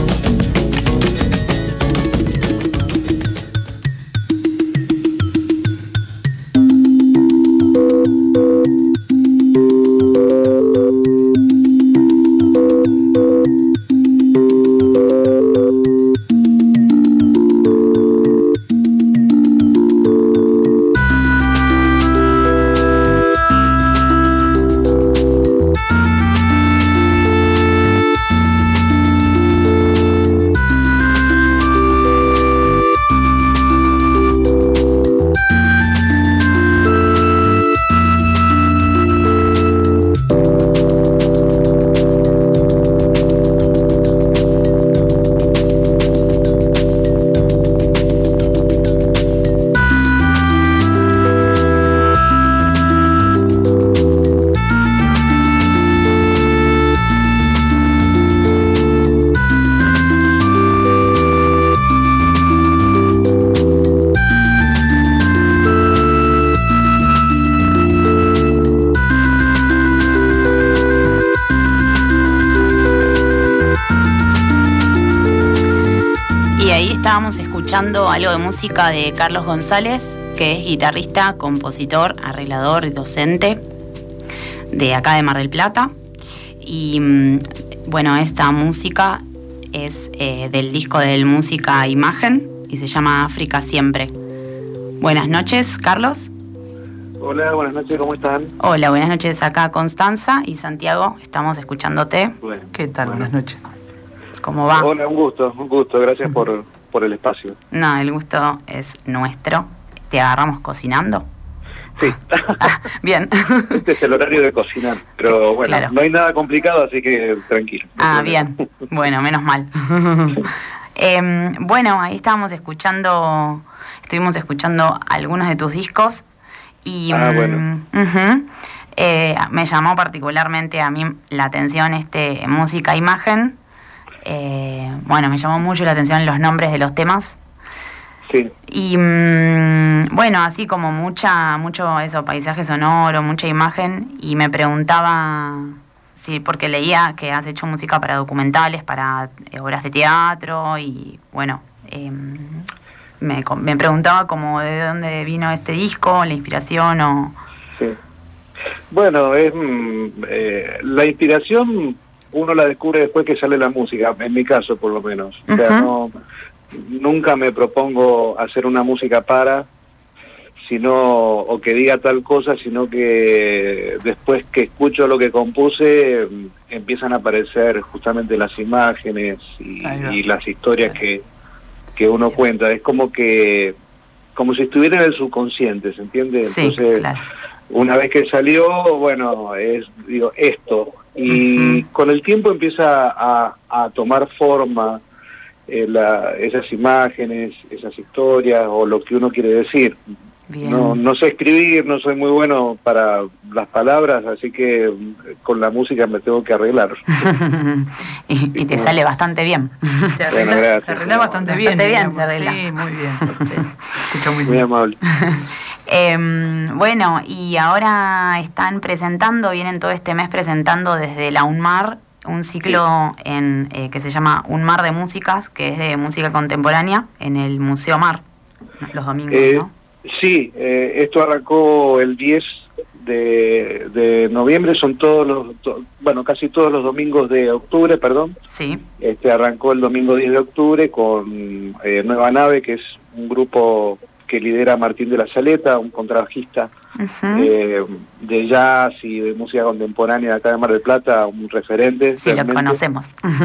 Escuchando algo de música de Carlos González, que es guitarrista, compositor, arreglador y docente de acá de Mar del Plata. Y bueno, esta música es eh, del disco del Música Imagen y se llama África Siempre. Buenas noches, Carlos. Hola, buenas noches, ¿cómo están? Hola, buenas noches, acá Constanza y Santiago, estamos escuchándote. Bueno, ¿qué tal? Bueno. Buenas noches. ¿Cómo va? Hola, un gusto, un gusto, gracias por... por el espacio. No, el gusto es nuestro. ¿Te agarramos cocinando? Sí. Ah, bien. Este es el horario de cocinar, pero bueno, claro. No hay nada complicado, así que tranquilo. No ah, bien. Bueno, menos mal. eh, bueno, ahí estábamos escuchando, estuvimos escuchando algunos de tus discos y ah, bueno. uh-huh, eh, me llamó particularmente a mí la atención este Música Imagen. Eh, bueno, me llamó mucho la atención los nombres de los temas. Sí. Y mmm, bueno, así como mucha, mucho eso, paisaje sonoro, mucha imagen. Y me preguntaba, sí, porque leía que has hecho música para documentales, para eh, obras de teatro. Y bueno, eh, me, me preguntaba como de dónde vino este disco, la inspiración o... Sí. Bueno, es eh, la inspiración... uno la descubre después que sale la música, en mi caso por lo menos. Uh-huh. O sea, no, nunca me propongo hacer una música para, sino, o que diga tal cosa, sino que después que escucho lo que compuse, empiezan a aparecer justamente las imágenes y, y las historias que, que uno cuenta. Es como que, como si estuviera en el subconsciente, ¿se entiende? Sí, entonces, claro. Una vez que salió, bueno, es, digo, esto. Y uh-huh. con el tiempo empieza a, a tomar forma eh, la, esas imágenes, esas historias o lo que uno quiere decir. Bien. No, no sé escribir, no soy muy bueno para las palabras, así que con la música me tengo que arreglar. y, y te sale bastante bien. Te arregla, bueno, gracias, te arregla bastante bien. Bastante bien, digamos. se arregla. Sí, muy bien. Sí. Escucha muy bien. Muy amable. Eh, bueno, y ahora están presentando, vienen todo este mes presentando desde la UNMAR un ciclo en eh, que se llama Un Mar de Músicas, que es de música contemporánea, en el Museo Mar, los domingos, eh, ¿no? Sí, eh, esto arrancó el diez de, de noviembre, son todos los, to, bueno, casi todos los domingos de octubre, perdón. Sí. Este arrancó el domingo diez de octubre con eh, Nueva Nave, que es un grupo que lidera Martín de la Saleta, un contrabajista uh-huh. eh, de jazz y de música contemporánea de acá de Mar del Plata, un referente. Sí, realmente. Lo conocemos.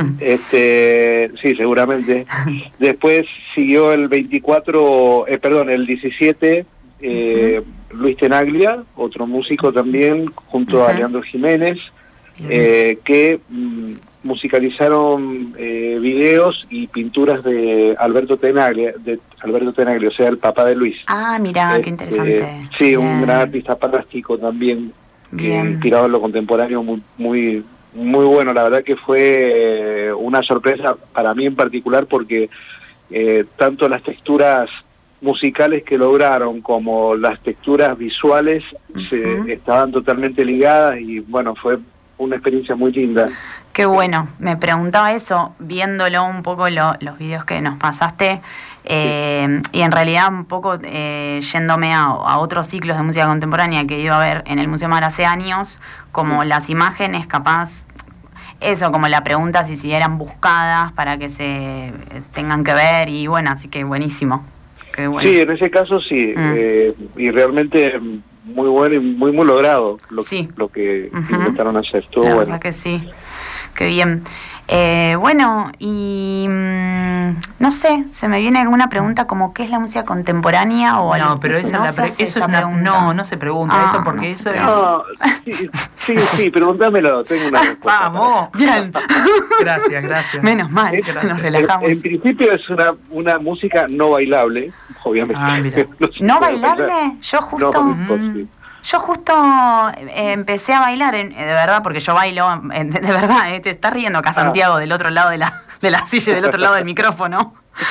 Este, sí, seguramente. Después siguió el veinticuatro, eh, perdón, el diecisiete, eh, uh-huh. Luis Tenaglia, otro músico también, junto uh-huh. a Leandro Jiménez, eh, que mm, musicalizaron eh, videos y pinturas de Alberto Tenaglia, de Alberto Tenaglia, o sea, el papá de Luis. Ah, mira, eh, qué interesante. Eh, sí, bien. Un gran artista plástico también, eh, inspirado en lo contemporáneo, muy, muy, muy bueno. La verdad que fue eh, una sorpresa para mí en particular, porque eh, tanto las texturas musicales que lograron como las texturas visuales uh-huh. se, estaban totalmente ligadas, y bueno, fue una experiencia muy linda. Qué bueno, me preguntaba eso, viéndolo un poco lo, los videos que nos pasaste, eh, y en realidad un poco eh, yéndome a, a otros ciclos de música contemporánea que he ido a ver en el Museo Mar hace años, como sí. las imágenes, capaz, eso, como la pregunta si, si eran buscadas para que se tengan que ver, y bueno, así que buenísimo. Qué bueno. Sí, en ese caso sí, mm. eh, y realmente muy bueno y muy muy logrado lo, sí. lo que uh-huh. intentaron hacer. Estuvo la bueno. verdad que sí, qué bien. Eh, bueno, y mmm, no sé, se me viene alguna pregunta como ¿qué es la música contemporánea? O no, pero esa no es la pre- eso es una, no, no se pregunta ah, eso porque no eso es... No, sí, sí, sí, pregúntamelo, tengo una respuesta. ¡Vamos! Bien. Gracias, gracias. Menos mal, gracias. Nos relajamos. En, en principio es una, una música no bailable, obviamente. Ah, mira. no, ¿No bailable? Yo justo... No, mm. sí. Yo justo eh, empecé a bailar, en, de verdad, porque yo bailo, de, de verdad, eh, te está riendo acá Santiago ah. del otro lado de la, de la silla, del otro lado del micrófono.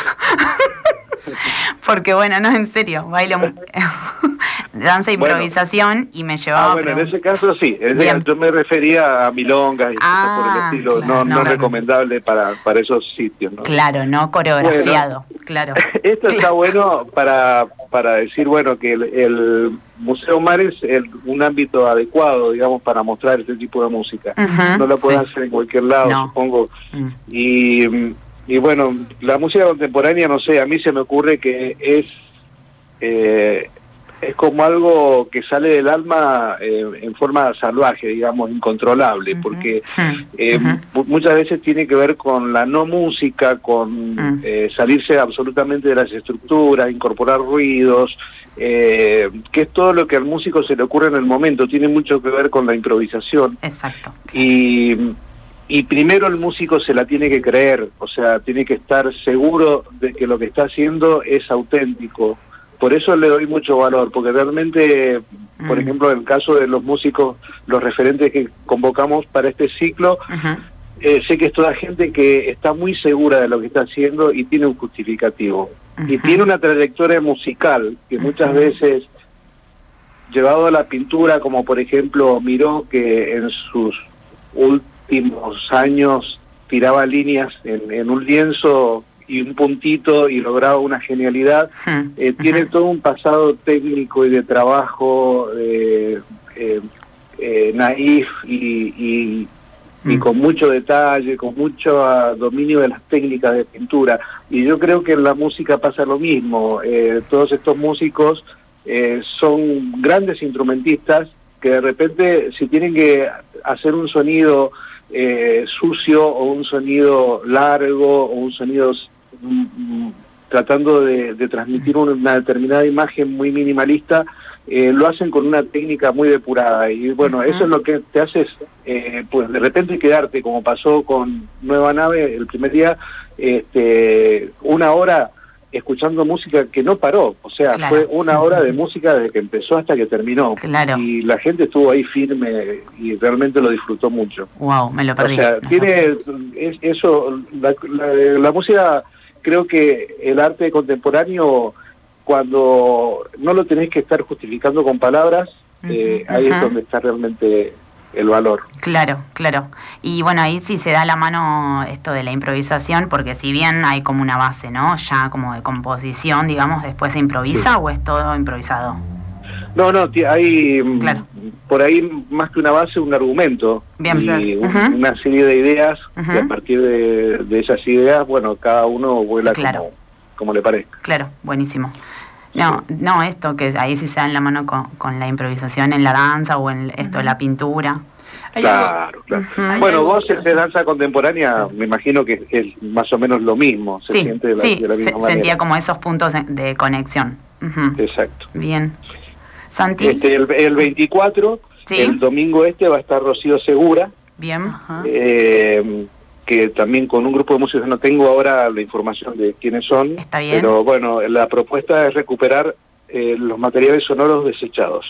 Porque bueno, no, en serio, bailo danza e improvisación bueno, y me llevaba... Ah, bueno, en ese caso sí, en ese caso, yo me refería a milongas y ah, cosas por el estilo, claro, no, no, no es recomendable para, para esos sitios, ¿no? Claro, no coreografiado, bueno, claro. Esto está bueno para, para decir, bueno, que el, el Museo Mar es el, un ámbito adecuado, digamos, para mostrar este tipo de música. Uh-huh, no la puedes sí. hacer en cualquier lado, no. supongo. Uh-huh. Y... Y bueno, la música contemporánea, no sé, a mí se me ocurre que es eh, es como algo que sale del alma eh, en forma salvaje, digamos, incontrolable, uh-huh. porque eh, uh-huh. muchas veces tiene que ver con la no música, con uh-huh. eh, salirse absolutamente de las estructuras, incorporar ruidos, eh, que es todo lo que al músico se le ocurre en el momento, tiene mucho que ver con la improvisación. Exacto. Y... Y primero el músico se la tiene que creer, o sea, tiene que estar seguro de que lo que está haciendo es auténtico. Por eso le doy mucho valor, porque realmente, mm. por ejemplo, en el caso de los músicos, los referentes que convocamos para este ciclo, uh-huh. eh, sé que es toda gente que está muy segura de lo que está haciendo y tiene un justificativo. Uh-huh. Y tiene una trayectoria musical que muchas uh-huh. veces, llevado a la pintura, como por ejemplo Miró, que en sus últimos últimos años tiraba líneas en, en un lienzo y un puntito y lograba una genialidad, uh-huh. eh, tiene uh-huh. todo un pasado técnico y de trabajo eh, eh, eh, naif y, y, uh-huh. y con mucho detalle, con mucho uh, dominio de las técnicas de pintura, y yo creo que en la música pasa lo mismo. Eh, todos estos músicos eh, son grandes instrumentistas que de repente si tienen que hacer un sonido Eh, sucio o un sonido largo o un sonido mm, tratando de, de transmitir una determinada imagen muy minimalista, eh, lo hacen con una técnica muy depurada, y bueno, uh-huh. eso es lo que te hace eh, pues de repente quedarte, como pasó con Nueva Nave el primer día, este, una hora escuchando música que no paró, o sea, claro. fue una hora de música desde que empezó hasta que terminó. Claro. Y la gente estuvo ahí firme y realmente lo disfrutó mucho. Wow, me lo perdí. O sea, no, tiene es, eso, la, la, la música, creo que el arte contemporáneo cuando no lo tenés que estar justificando con palabras, eh, ahí Ajá. es donde está realmente el valor. Claro, claro. Y bueno, ahí sí se da la mano esto de la improvisación, porque si bien hay como una base, ¿no? Ya como de composición, digamos, después se improvisa, Sí. ¿o es todo improvisado? No, no, ti- hay mm, Claro. por ahí más que una base, un argumento. Bien, y claro. un- Ujú. una serie de ideas, Ujú. que a partir de, de esas ideas, bueno, cada uno vuela Claro. como, como le parezca. Claro, buenísimo. No, no, esto que ahí sí se da en la mano con, con la improvisación en la danza o en esto de la pintura. Claro, claro. Bueno, vos haces danza contemporánea, me imagino que es más o menos lo mismo, se Sí, siente de la, sí, de la misma se- manera. sentía como esos puntos de, de conexión. Ujú. Exacto. Bien. Santi, Este, el, el veinticuatro, Sí. el domingo este, va a estar Rocío Segura, bien. eh, que también con un grupo de músicos, no tengo ahora la información de quiénes son, Está bien. pero bueno, la propuesta es recuperar eh, los materiales sonoros desechados.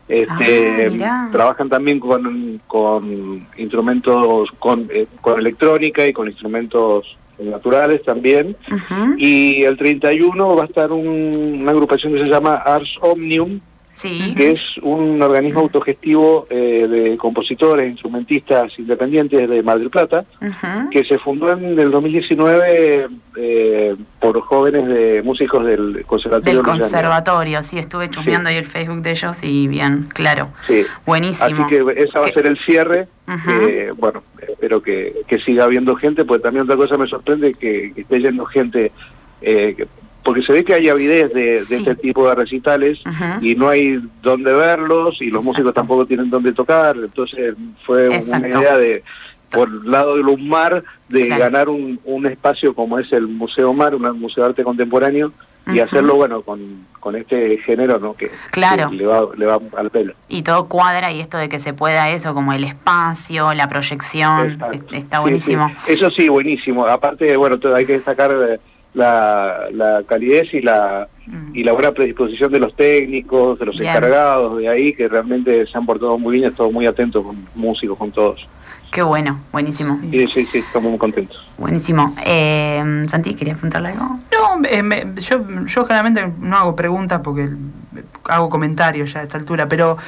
Este, Ah, mirá. trabajan también con, con instrumentos, con, eh, con electrónica y con instrumentos naturales también. Ujú. Y el treinta y uno va a estar un- una agrupación que se llama Ars Omnium, Sí. que es un organismo autogestivo eh, de compositores, instrumentistas independientes de Mar del Plata, Ujú. que se fundó en el dos mil diecinueve eh, por jóvenes de músicos del Conservatorio Del Luis Daniel. conservatorio, sí, estuve chusmeando ahí el Facebook de ellos y bien, claro. Sí. Buenísimo. Así que esa va a Que- ser el cierre. Ujú. Eh, bueno, espero que, que siga habiendo gente, porque también otra cosa me sorprende que, que esté yendo gente, eh, que- porque se ve que hay avidez de, de Sí. este tipo de recitales Ujú. y no hay dónde verlos y los Exacto. músicos tampoco tienen dónde tocar, entonces fue Exacto. una idea de, por el lado del Mar, de Claro. ganar un, un espacio como es el Museo Mar, un museo de arte contemporáneo, y Ujú. hacerlo, bueno, con, con este género, ¿no? Que, Claro. que le va, le va al pelo. Y todo cuadra y esto de que se pueda eso, como el espacio, la proyección, Exacto. es- está Sí, buenísimo. sí. Eso sí, buenísimo. Aparte, bueno, todo- hay que destacar eh, la, la calidez y la y la buena predisposición de los técnicos, de los Bien. encargados de ahí, que realmente se han portado muy bien, estado muy atentos con músicos, con todos. Qué bueno, buenísimo. Sí, sí, sí, estamos muy contentos. Buenísimo. Eh, Santi, ¿querías preguntarle algo? No, eh, me- yo, yo generalmente no hago preguntas porque hago comentarios ya a esta altura, pero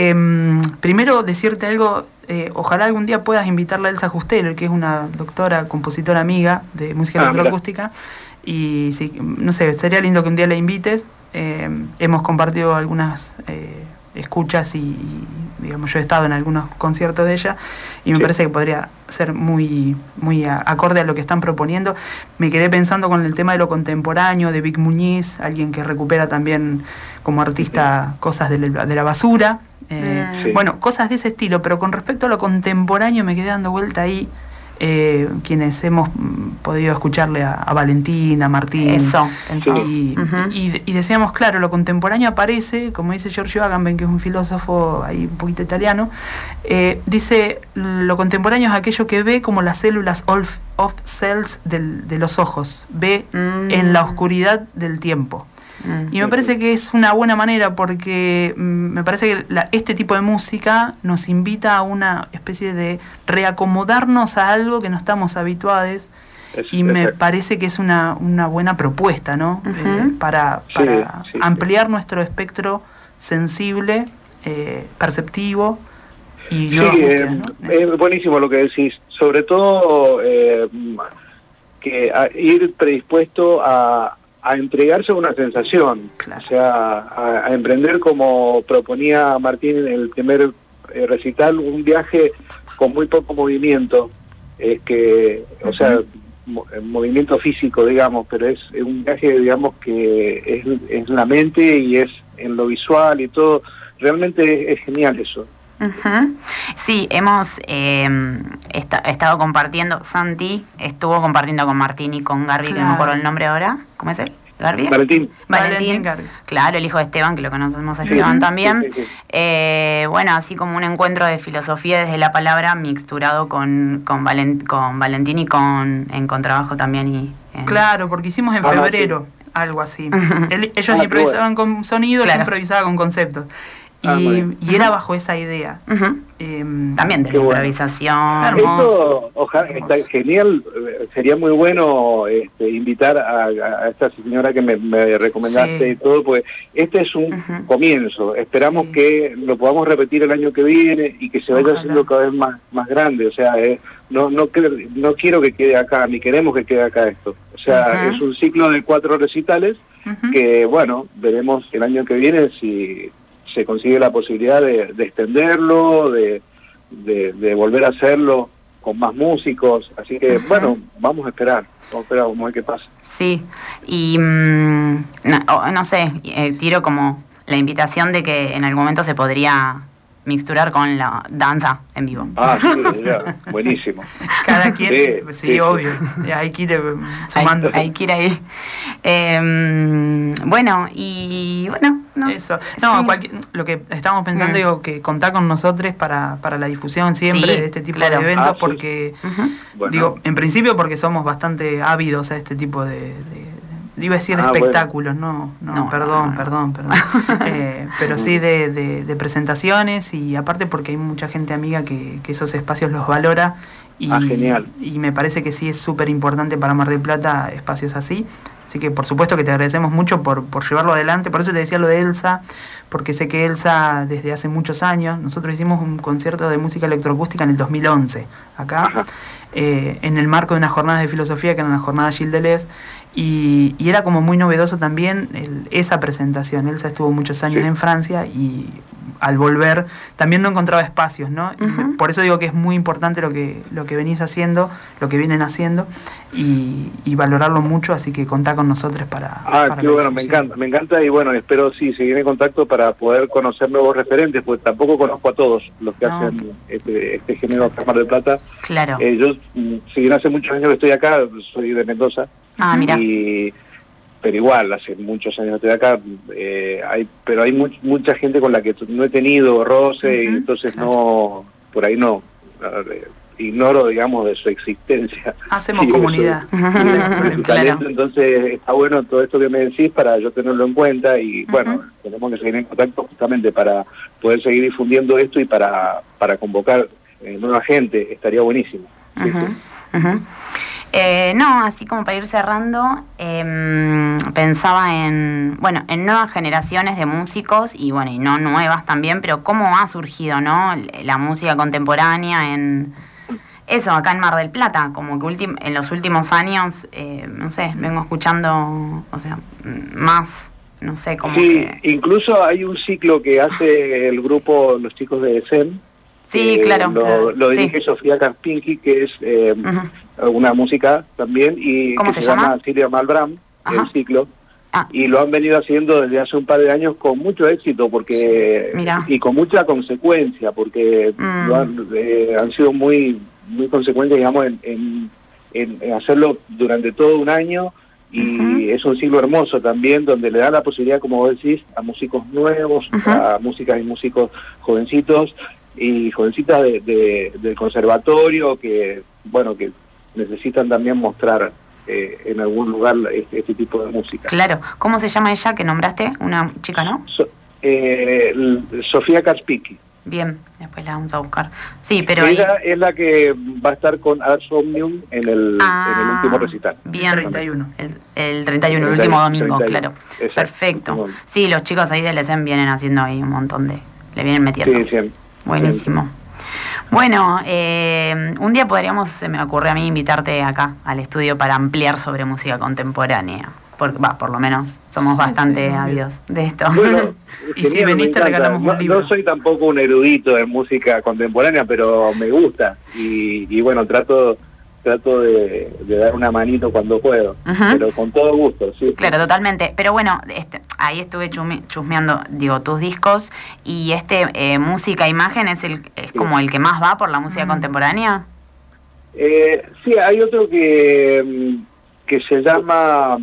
em, primero decirte algo, eh, ojalá algún día puedas invitarla a Elsa Justeler, que es una doctora, compositora amiga de música Ah, electroacústica, y sí, no sé, sería lindo que un día la invites. Eh, hemos compartido algunas eh, escuchas y, y, digamos, yo he estado en algunos conciertos de ella y me Sí. parece que podría ser muy, muy a- acorde a lo que están proponiendo. Me quedé pensando con el tema de lo contemporáneo, de Vic Muñiz, alguien que recupera también como artista cosas de la, de la basura. Eh, Sí. Bueno, cosas de ese estilo, pero con respecto a lo contemporáneo me quedé dando vuelta ahí. Eh, quienes hemos mm, podido escucharle a, a Valentín, a Martín. Eso, pensaba. Y, Ujú. y, y decíamos, claro, lo contemporáneo aparece, como dice Giorgio Agamben, que es un filósofo ahí un poquito italiano, eh, dice, lo contemporáneo es aquello que ve como las células off, off cells del, de los ojos, ve Mm. en la oscuridad del tiempo. Mm. Y me parece que es una buena manera porque mm, me parece que la- este tipo de música nos invita a una especie de reacomodarnos a algo que no estamos habituados Es- y me exacto. parece que es una, una buena propuesta, ¿no? Ujú. Eh, para Sí, para sí, sí. ampliar nuestro espectro sensible, eh, perceptivo y Sí, nuevas eh, búsquedas, ¿no? Eso. es buenísimo lo que decís. Sobre todo eh, que a ir predispuesto a, a entregarse a una sensación, Claro. o sea, a, a emprender como proponía Martín en el primer eh, recital, un viaje con muy poco movimiento, es que, o sea, mo- movimiento físico, digamos, pero es, es un viaje, digamos, que es, es la mente y es en lo visual y todo. Realmente es, es genial eso. Ujú. Sí, hemos eh, esta- estado compartiendo, Santi estuvo compartiendo con Martín y con Garbi, que no me Claro. acuerdo el nombre ahora. ¿Cómo es él? ¿Garbi? Valentín. Valentín Garbi. Claro, el hijo de Esteban, que lo conocemos a Esteban Sí, también. sí, sí, sí. Eh, bueno, así como un encuentro de filosofía desde la palabra mixturado con, con, Valen- con Valentín y con en contrabajo también. y en- Claro, porque hicimos en Ah, febrero algo así. Él- ellos Ah, qué improvisaban con sonidos, Claro. yo improvisaba con conceptos. Y, Ah, y era bajo esa idea. Uh-huh. Eh, También de la bueno. improvisación. Hermoso. Eso, ojalá, está genial. eh, Sería muy bueno este, invitar a, a esta señora que me, me recomendaste Sí. y todo, porque este es un Ujú. comienzo. Esperamos Sí. que lo podamos repetir el año que viene y que se vaya Ojalá. haciendo cada vez más más grande. O sea, eh, no no cre- no quiero que quede acá, ni queremos que quede acá esto. O sea, Ujú. es un ciclo de cuatro recitales Ujú. que, bueno, veremos el año que viene si se consigue la posibilidad de, de extenderlo, de, de, de volver a hacerlo con más músicos. Así que, Ujú. bueno, vamos a esperar, vamos a esperar, vamos a ver qué pasa. Sí, y mm, no, o- no sé, eh, tiro como la invitación de que en algún momento se podría mixturar con la danza en vivo. Ah, sí, ya, buenísimo. Cada quien, sí, Sí, sí, obvio. Hay que ir eh, sumando. Hay, hay que ir ahí. Eh, bueno, y bueno, no, Eso. No, sí. cualquier- lo que estamos pensando, Mm. digo, que contá con nosotros para, para la difusión siempre Sí, de este tipo claro. de eventos, Ah, sí. porque, Ujú. Bueno. digo, en principio porque somos bastante ávidos a este tipo de, de- de- iba a decir de Ah, bueno. espectáculos, no, no, No, perdón, no, no. perdón, perdón. Eh, pero sí de, de- de presentaciones y aparte porque hay mucha gente amiga que, que esos espacios los valora. Y, Ah, genial. y me parece que sí es súper importante para Mar del Plata espacios así. Así que por supuesto que te agradecemos mucho por, por llevarlo adelante. Por eso te decía lo de Elsa, porque sé que Elsa desde hace muchos años, nosotros hicimos un concierto de música electroacústica en el dos mil once, acá, eh, en el marco de unas jornadas de filosofía que eran las jornadas Gilles Deleuze, y, y era como muy novedoso también el- esa presentación. Elsa estuvo muchos años Sí. en Francia y al volver también no encontraba espacios, ¿no? Y me- Ujú. por eso digo que es muy importante lo que, lo que venís haciendo, lo que vienen haciendo, y, y valorarlo mucho, así que contá con nosotros para... Ah, para qué la bueno, me difusión. encanta, me encanta y bueno, espero sí seguir en contacto para poder conocer nuevos referentes, porque tampoco conozco a todos los que No. hacen este, este género acá en Mar del Plata. Claro. Eh, yo, mm, si bien hace muchos años que estoy acá, soy de Mendoza, Ah, mira. y, pero igual, hace muchos años que estoy acá, eh, hay, pero hay much- mucha gente con la que no he tenido roce, y Ujú, entonces no, por ahí no, eh, ignoro, digamos, de su existencia. Hacemos Sí, comunidad. eso, No tenés su problema. Claro. talento. Entonces está bueno todo esto que me decís para yo tenerlo en cuenta y bueno, tenemos que seguir en contacto justamente para poder seguir difundiendo esto y para, para convocar eh, nueva gente, estaría buenísimo. Sí, Ujú, sí. ujú. Eh, no, así como para ir cerrando, em, pensaba en, bueno, en nuevas generaciones de músicos y bueno, y no nuevas también, pero cómo ha surgido, ¿no? La música contemporánea en eso, acá en Mar del Plata, como que ultim- en los últimos años, eh, no sé, vengo escuchando, o sea, más, no sé, como Sí, que... incluso hay un ciclo que hace el grupo Los Chicos de S E M. Sí, eh, claro, Lo, claro, lo sí. dirige Sofía Karpinski, que es eh, Ujú. una música también, y ¿Cómo que se llama? Silvia Malbram, Ajá. el ciclo. Ah. Y lo han venido haciendo desde hace un par de años con mucho éxito porque Mirá. y con mucha consecuencia, porque Mm. lo han, eh, han sido muy muy consecuentes, digamos, en, en, en- en hacerlo durante todo un año. Y Ujú. es un ciclo hermoso también, donde le da la posibilidad, como vos decís, a músicos nuevos, Ujú. a músicas y músicos jovencitos y jovencitas de, de- del conservatorio que, bueno, que necesitan también mostrar eh, en algún lugar este, este tipo de música. Claro, ¿cómo se llama ella que nombraste? Una chica, ¿no? So- eh, l- Sofía Karpinski. Bien, después la vamos a buscar. Sí, pero ahí... Ella es la que va a estar con Ars Omnium en el, Ah, en el último recital. Bien. treinta y uno. El, el treinta y uno, el treinta y último uno, domingo, treinta y claro. uno. Exacto, Perfecto. último. Sí, los chicos ahí del E S E M vienen haciendo ahí un montón de... Le vienen metiendo. Sí, siempre. Buenísimo. Bueno, eh, un día podríamos, se me ocurre a mí, invitarte acá al estudio para ampliar sobre música contemporánea. Porque, va, por lo menos somos Sí, bastante sí, ávidos de esto. Bueno, Y si genial, venís, me te encanta. regalamos un no, libro. No soy tampoco un erudito de música contemporánea, pero me gusta. Y, y bueno, trato trato de, de dar una manito cuando puedo. Ujú. Pero con todo gusto, sí. Claro, totalmente. Pero bueno, este, ahí estuve chumi- chusmeando, digo, tus discos y este eh, música imagen es el es Sí. como el que más va por la música Mm. contemporánea. Eh, sí, hay otro que, mm, que se llama...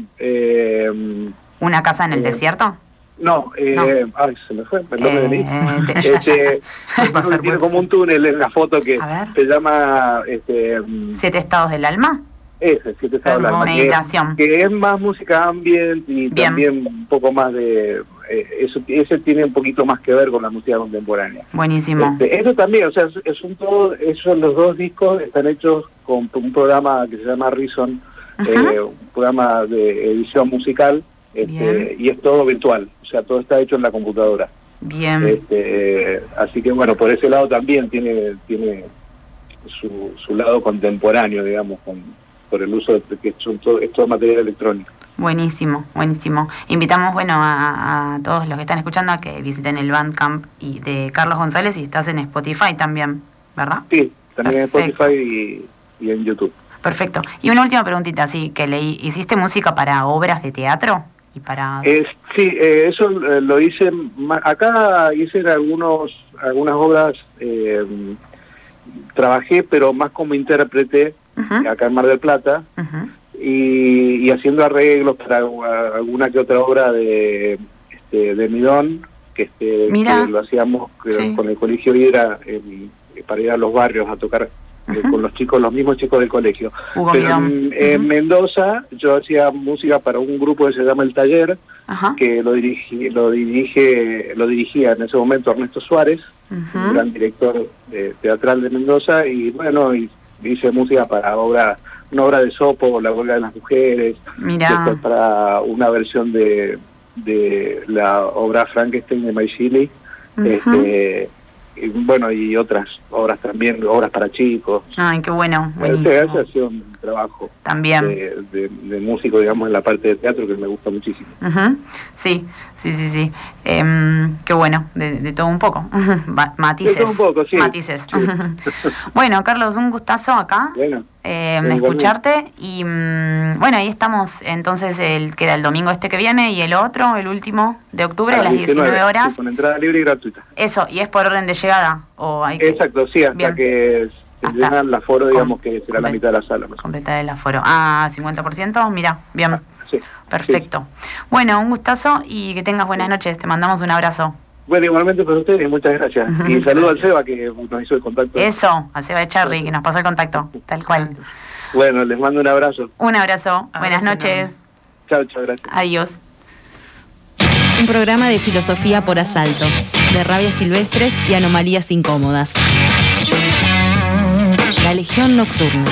eh, Una casa en el Eh, desierto. No, eh, No. ay, se me fue, perdón, Eh, Denise. te- ya, Este, Puede pasar, tiene puede como un túnel en la foto que A ver. se llama este, mm, Siete estados del alma. ese, Siete Estados del Alma, que- Meditación. que es más música ambient y Bien. también un poco más de eh, eso, ese tiene un poquito más que ver con la música contemporánea. Buenísimo. Este, eso también, o sea, es, es un todo, esos los dos discos están hechos con un programa que se llama Reason, eh, un programa de edición musical, este, y es todo virtual, o sea, todo está hecho en la computadora. Bien. Este, así que bueno, por ese lado también tiene tiene su, su lado contemporáneo, digamos, con, por el uso de que son todo, es todo material electrónico. Buenísimo, buenísimo. Invitamos, bueno, a, a todos los que están escuchando a que visiten el Bandcamp y de Carlos González, y estás en Spotify también, ¿verdad? Sí, también Perfecto. en Spotify y, y en YouTube. Perfecto. Y una última preguntita, sí, que leí, ¿hiciste música para obras de teatro? Y para... Es, sí, eh, eso eh, lo hice, ma- acá hice algunos algunas obras, eh, trabajé, pero más como intérprete, uh-huh. acá en Mar del Plata, uh-huh. y, y haciendo arreglos para alguna que otra obra de, este, de Midón, que, este, que lo hacíamos que, sí. con el Colegio Hidra, en, para ir a los barrios a tocar uh-huh. eh, con los chicos, los mismos chicos del colegio. Hugo Pero Midón. en, en uh-huh. Mendoza yo hacía música para un grupo que se llama El Taller, uh-huh. que lo dirigi, lo dirige, lo dirigía en ese momento Ernesto Suárez, uh-huh. un gran director de, teatral de Mendoza, y bueno, y hice música para obra, una obra de Sopo, La Huelga de las Mujeres, después para una versión de, de la obra Frankenstein de Mary Shelley, uh-huh. este, y, bueno, y otras obras también, obras para chicos. Ay, qué bueno, buenísimo. Ese, ese ha sido un trabajo también de, de, de músico, digamos, en la parte de teatro que me gusta muchísimo. Uh-huh. Sí, sí, sí, sí. Eh, qué bueno, de, de todo un poco. Matices. De todo un poco, sí. Matices. Sí. Bueno, Carlos, un gustazo acá. Bueno. Eh, escucharte y mmm, bueno, ahí estamos. Entonces el queda el domingo este que viene y el otro, el último de octubre a, a las diecinueve horas. Sí, con entrada libre y gratuita. Eso, y es por orden de llegada o hay que... Exacto, sí, hasta Bien. que se hasta llena el aforo, digamos, con, que será la mitad de la sala. Más. Completar el aforo. Ah, cincuenta por ciento, mira, bien. Ah, sí. Perfecto. Sí. Bueno, un gustazo y que tengas buenas noches. Te mandamos un abrazo. Bueno, igualmente para ustedes, muchas gracias. Y saludo al Seba que nos hizo el contacto. Eso, al Seba de Charry que nos pasó el contacto, tal cual. Bueno, les mando un abrazo. Un abrazo, abrazo buenas noches. Chao, chao, gracias. Adiós. Un programa de filosofía por asalto, de rabias silvestres y anomalías incómodas. La Legión Nocturna.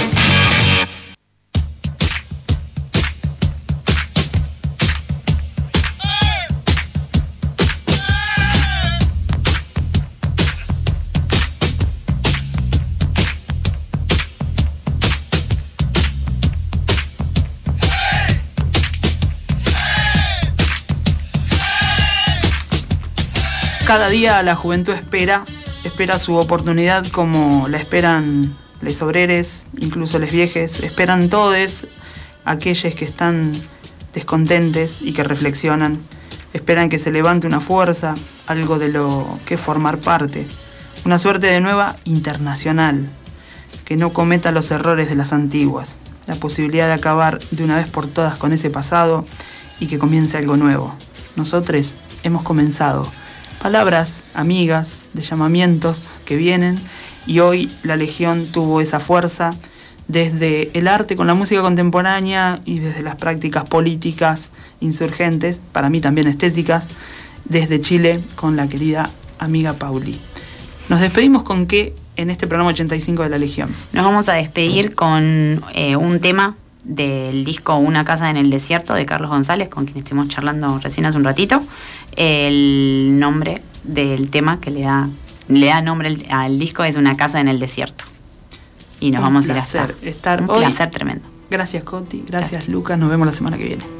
Cada día la juventud espera, espera su oportunidad como la esperan les obreres, incluso les viejes, esperan todos aquellos que están descontentes y que reflexionan, esperan que se levante una fuerza, algo de lo que formar parte, una suerte de nueva internacional, que no cometa los errores de las antiguas, la posibilidad de acabar de una vez por todas con ese pasado y que comience algo nuevo. Nosotros hemos comenzado. Palabras amigas de llamamientos que vienen y hoy la Legión tuvo esa fuerza desde el arte con la música contemporánea y desde las prácticas políticas insurgentes, para mí también estéticas, desde Chile con la querida amiga Pauli. Nos despedimos con qué en este programa ochenta y cinco de la Legión. Nos vamos a despedir con eh, un tema del disco Una casa en el desierto de Carlos González, con quien estuvimos charlando recién hace un ratito. El nombre del tema que le da le da nombre al disco es Una casa en el desierto. Y nos un vamos placer a ir a estar. estar un hoy. placer tremendo. Gracias, Coti. Gracias, gracias, Lucas. Nos vemos la semana que viene.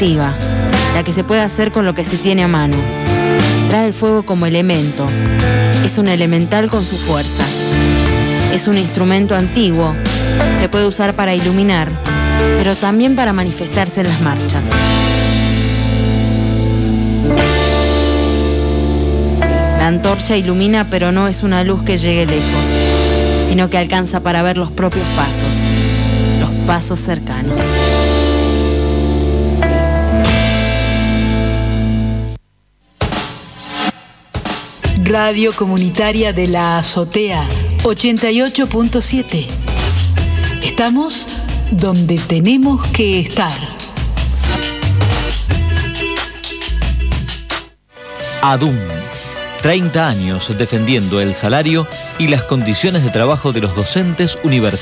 efectiva, la que se puede hacer con lo que se tiene a mano. Trae el fuego como elemento. Es un elemental con su fuerza. Es un instrumento antiguo. Se puede usar para iluminar, pero también para manifestarse en las marchas. La antorcha ilumina, pero no es una luz que llegue lejos, sino que alcanza para ver los propios pasos, los pasos cercanos. Radio Comunitaria de la Azotea, ochenta y ocho punto siete. Estamos donde tenemos que estar. ADUM. treinta años defendiendo el salario y las condiciones de trabajo de los docentes universitarios.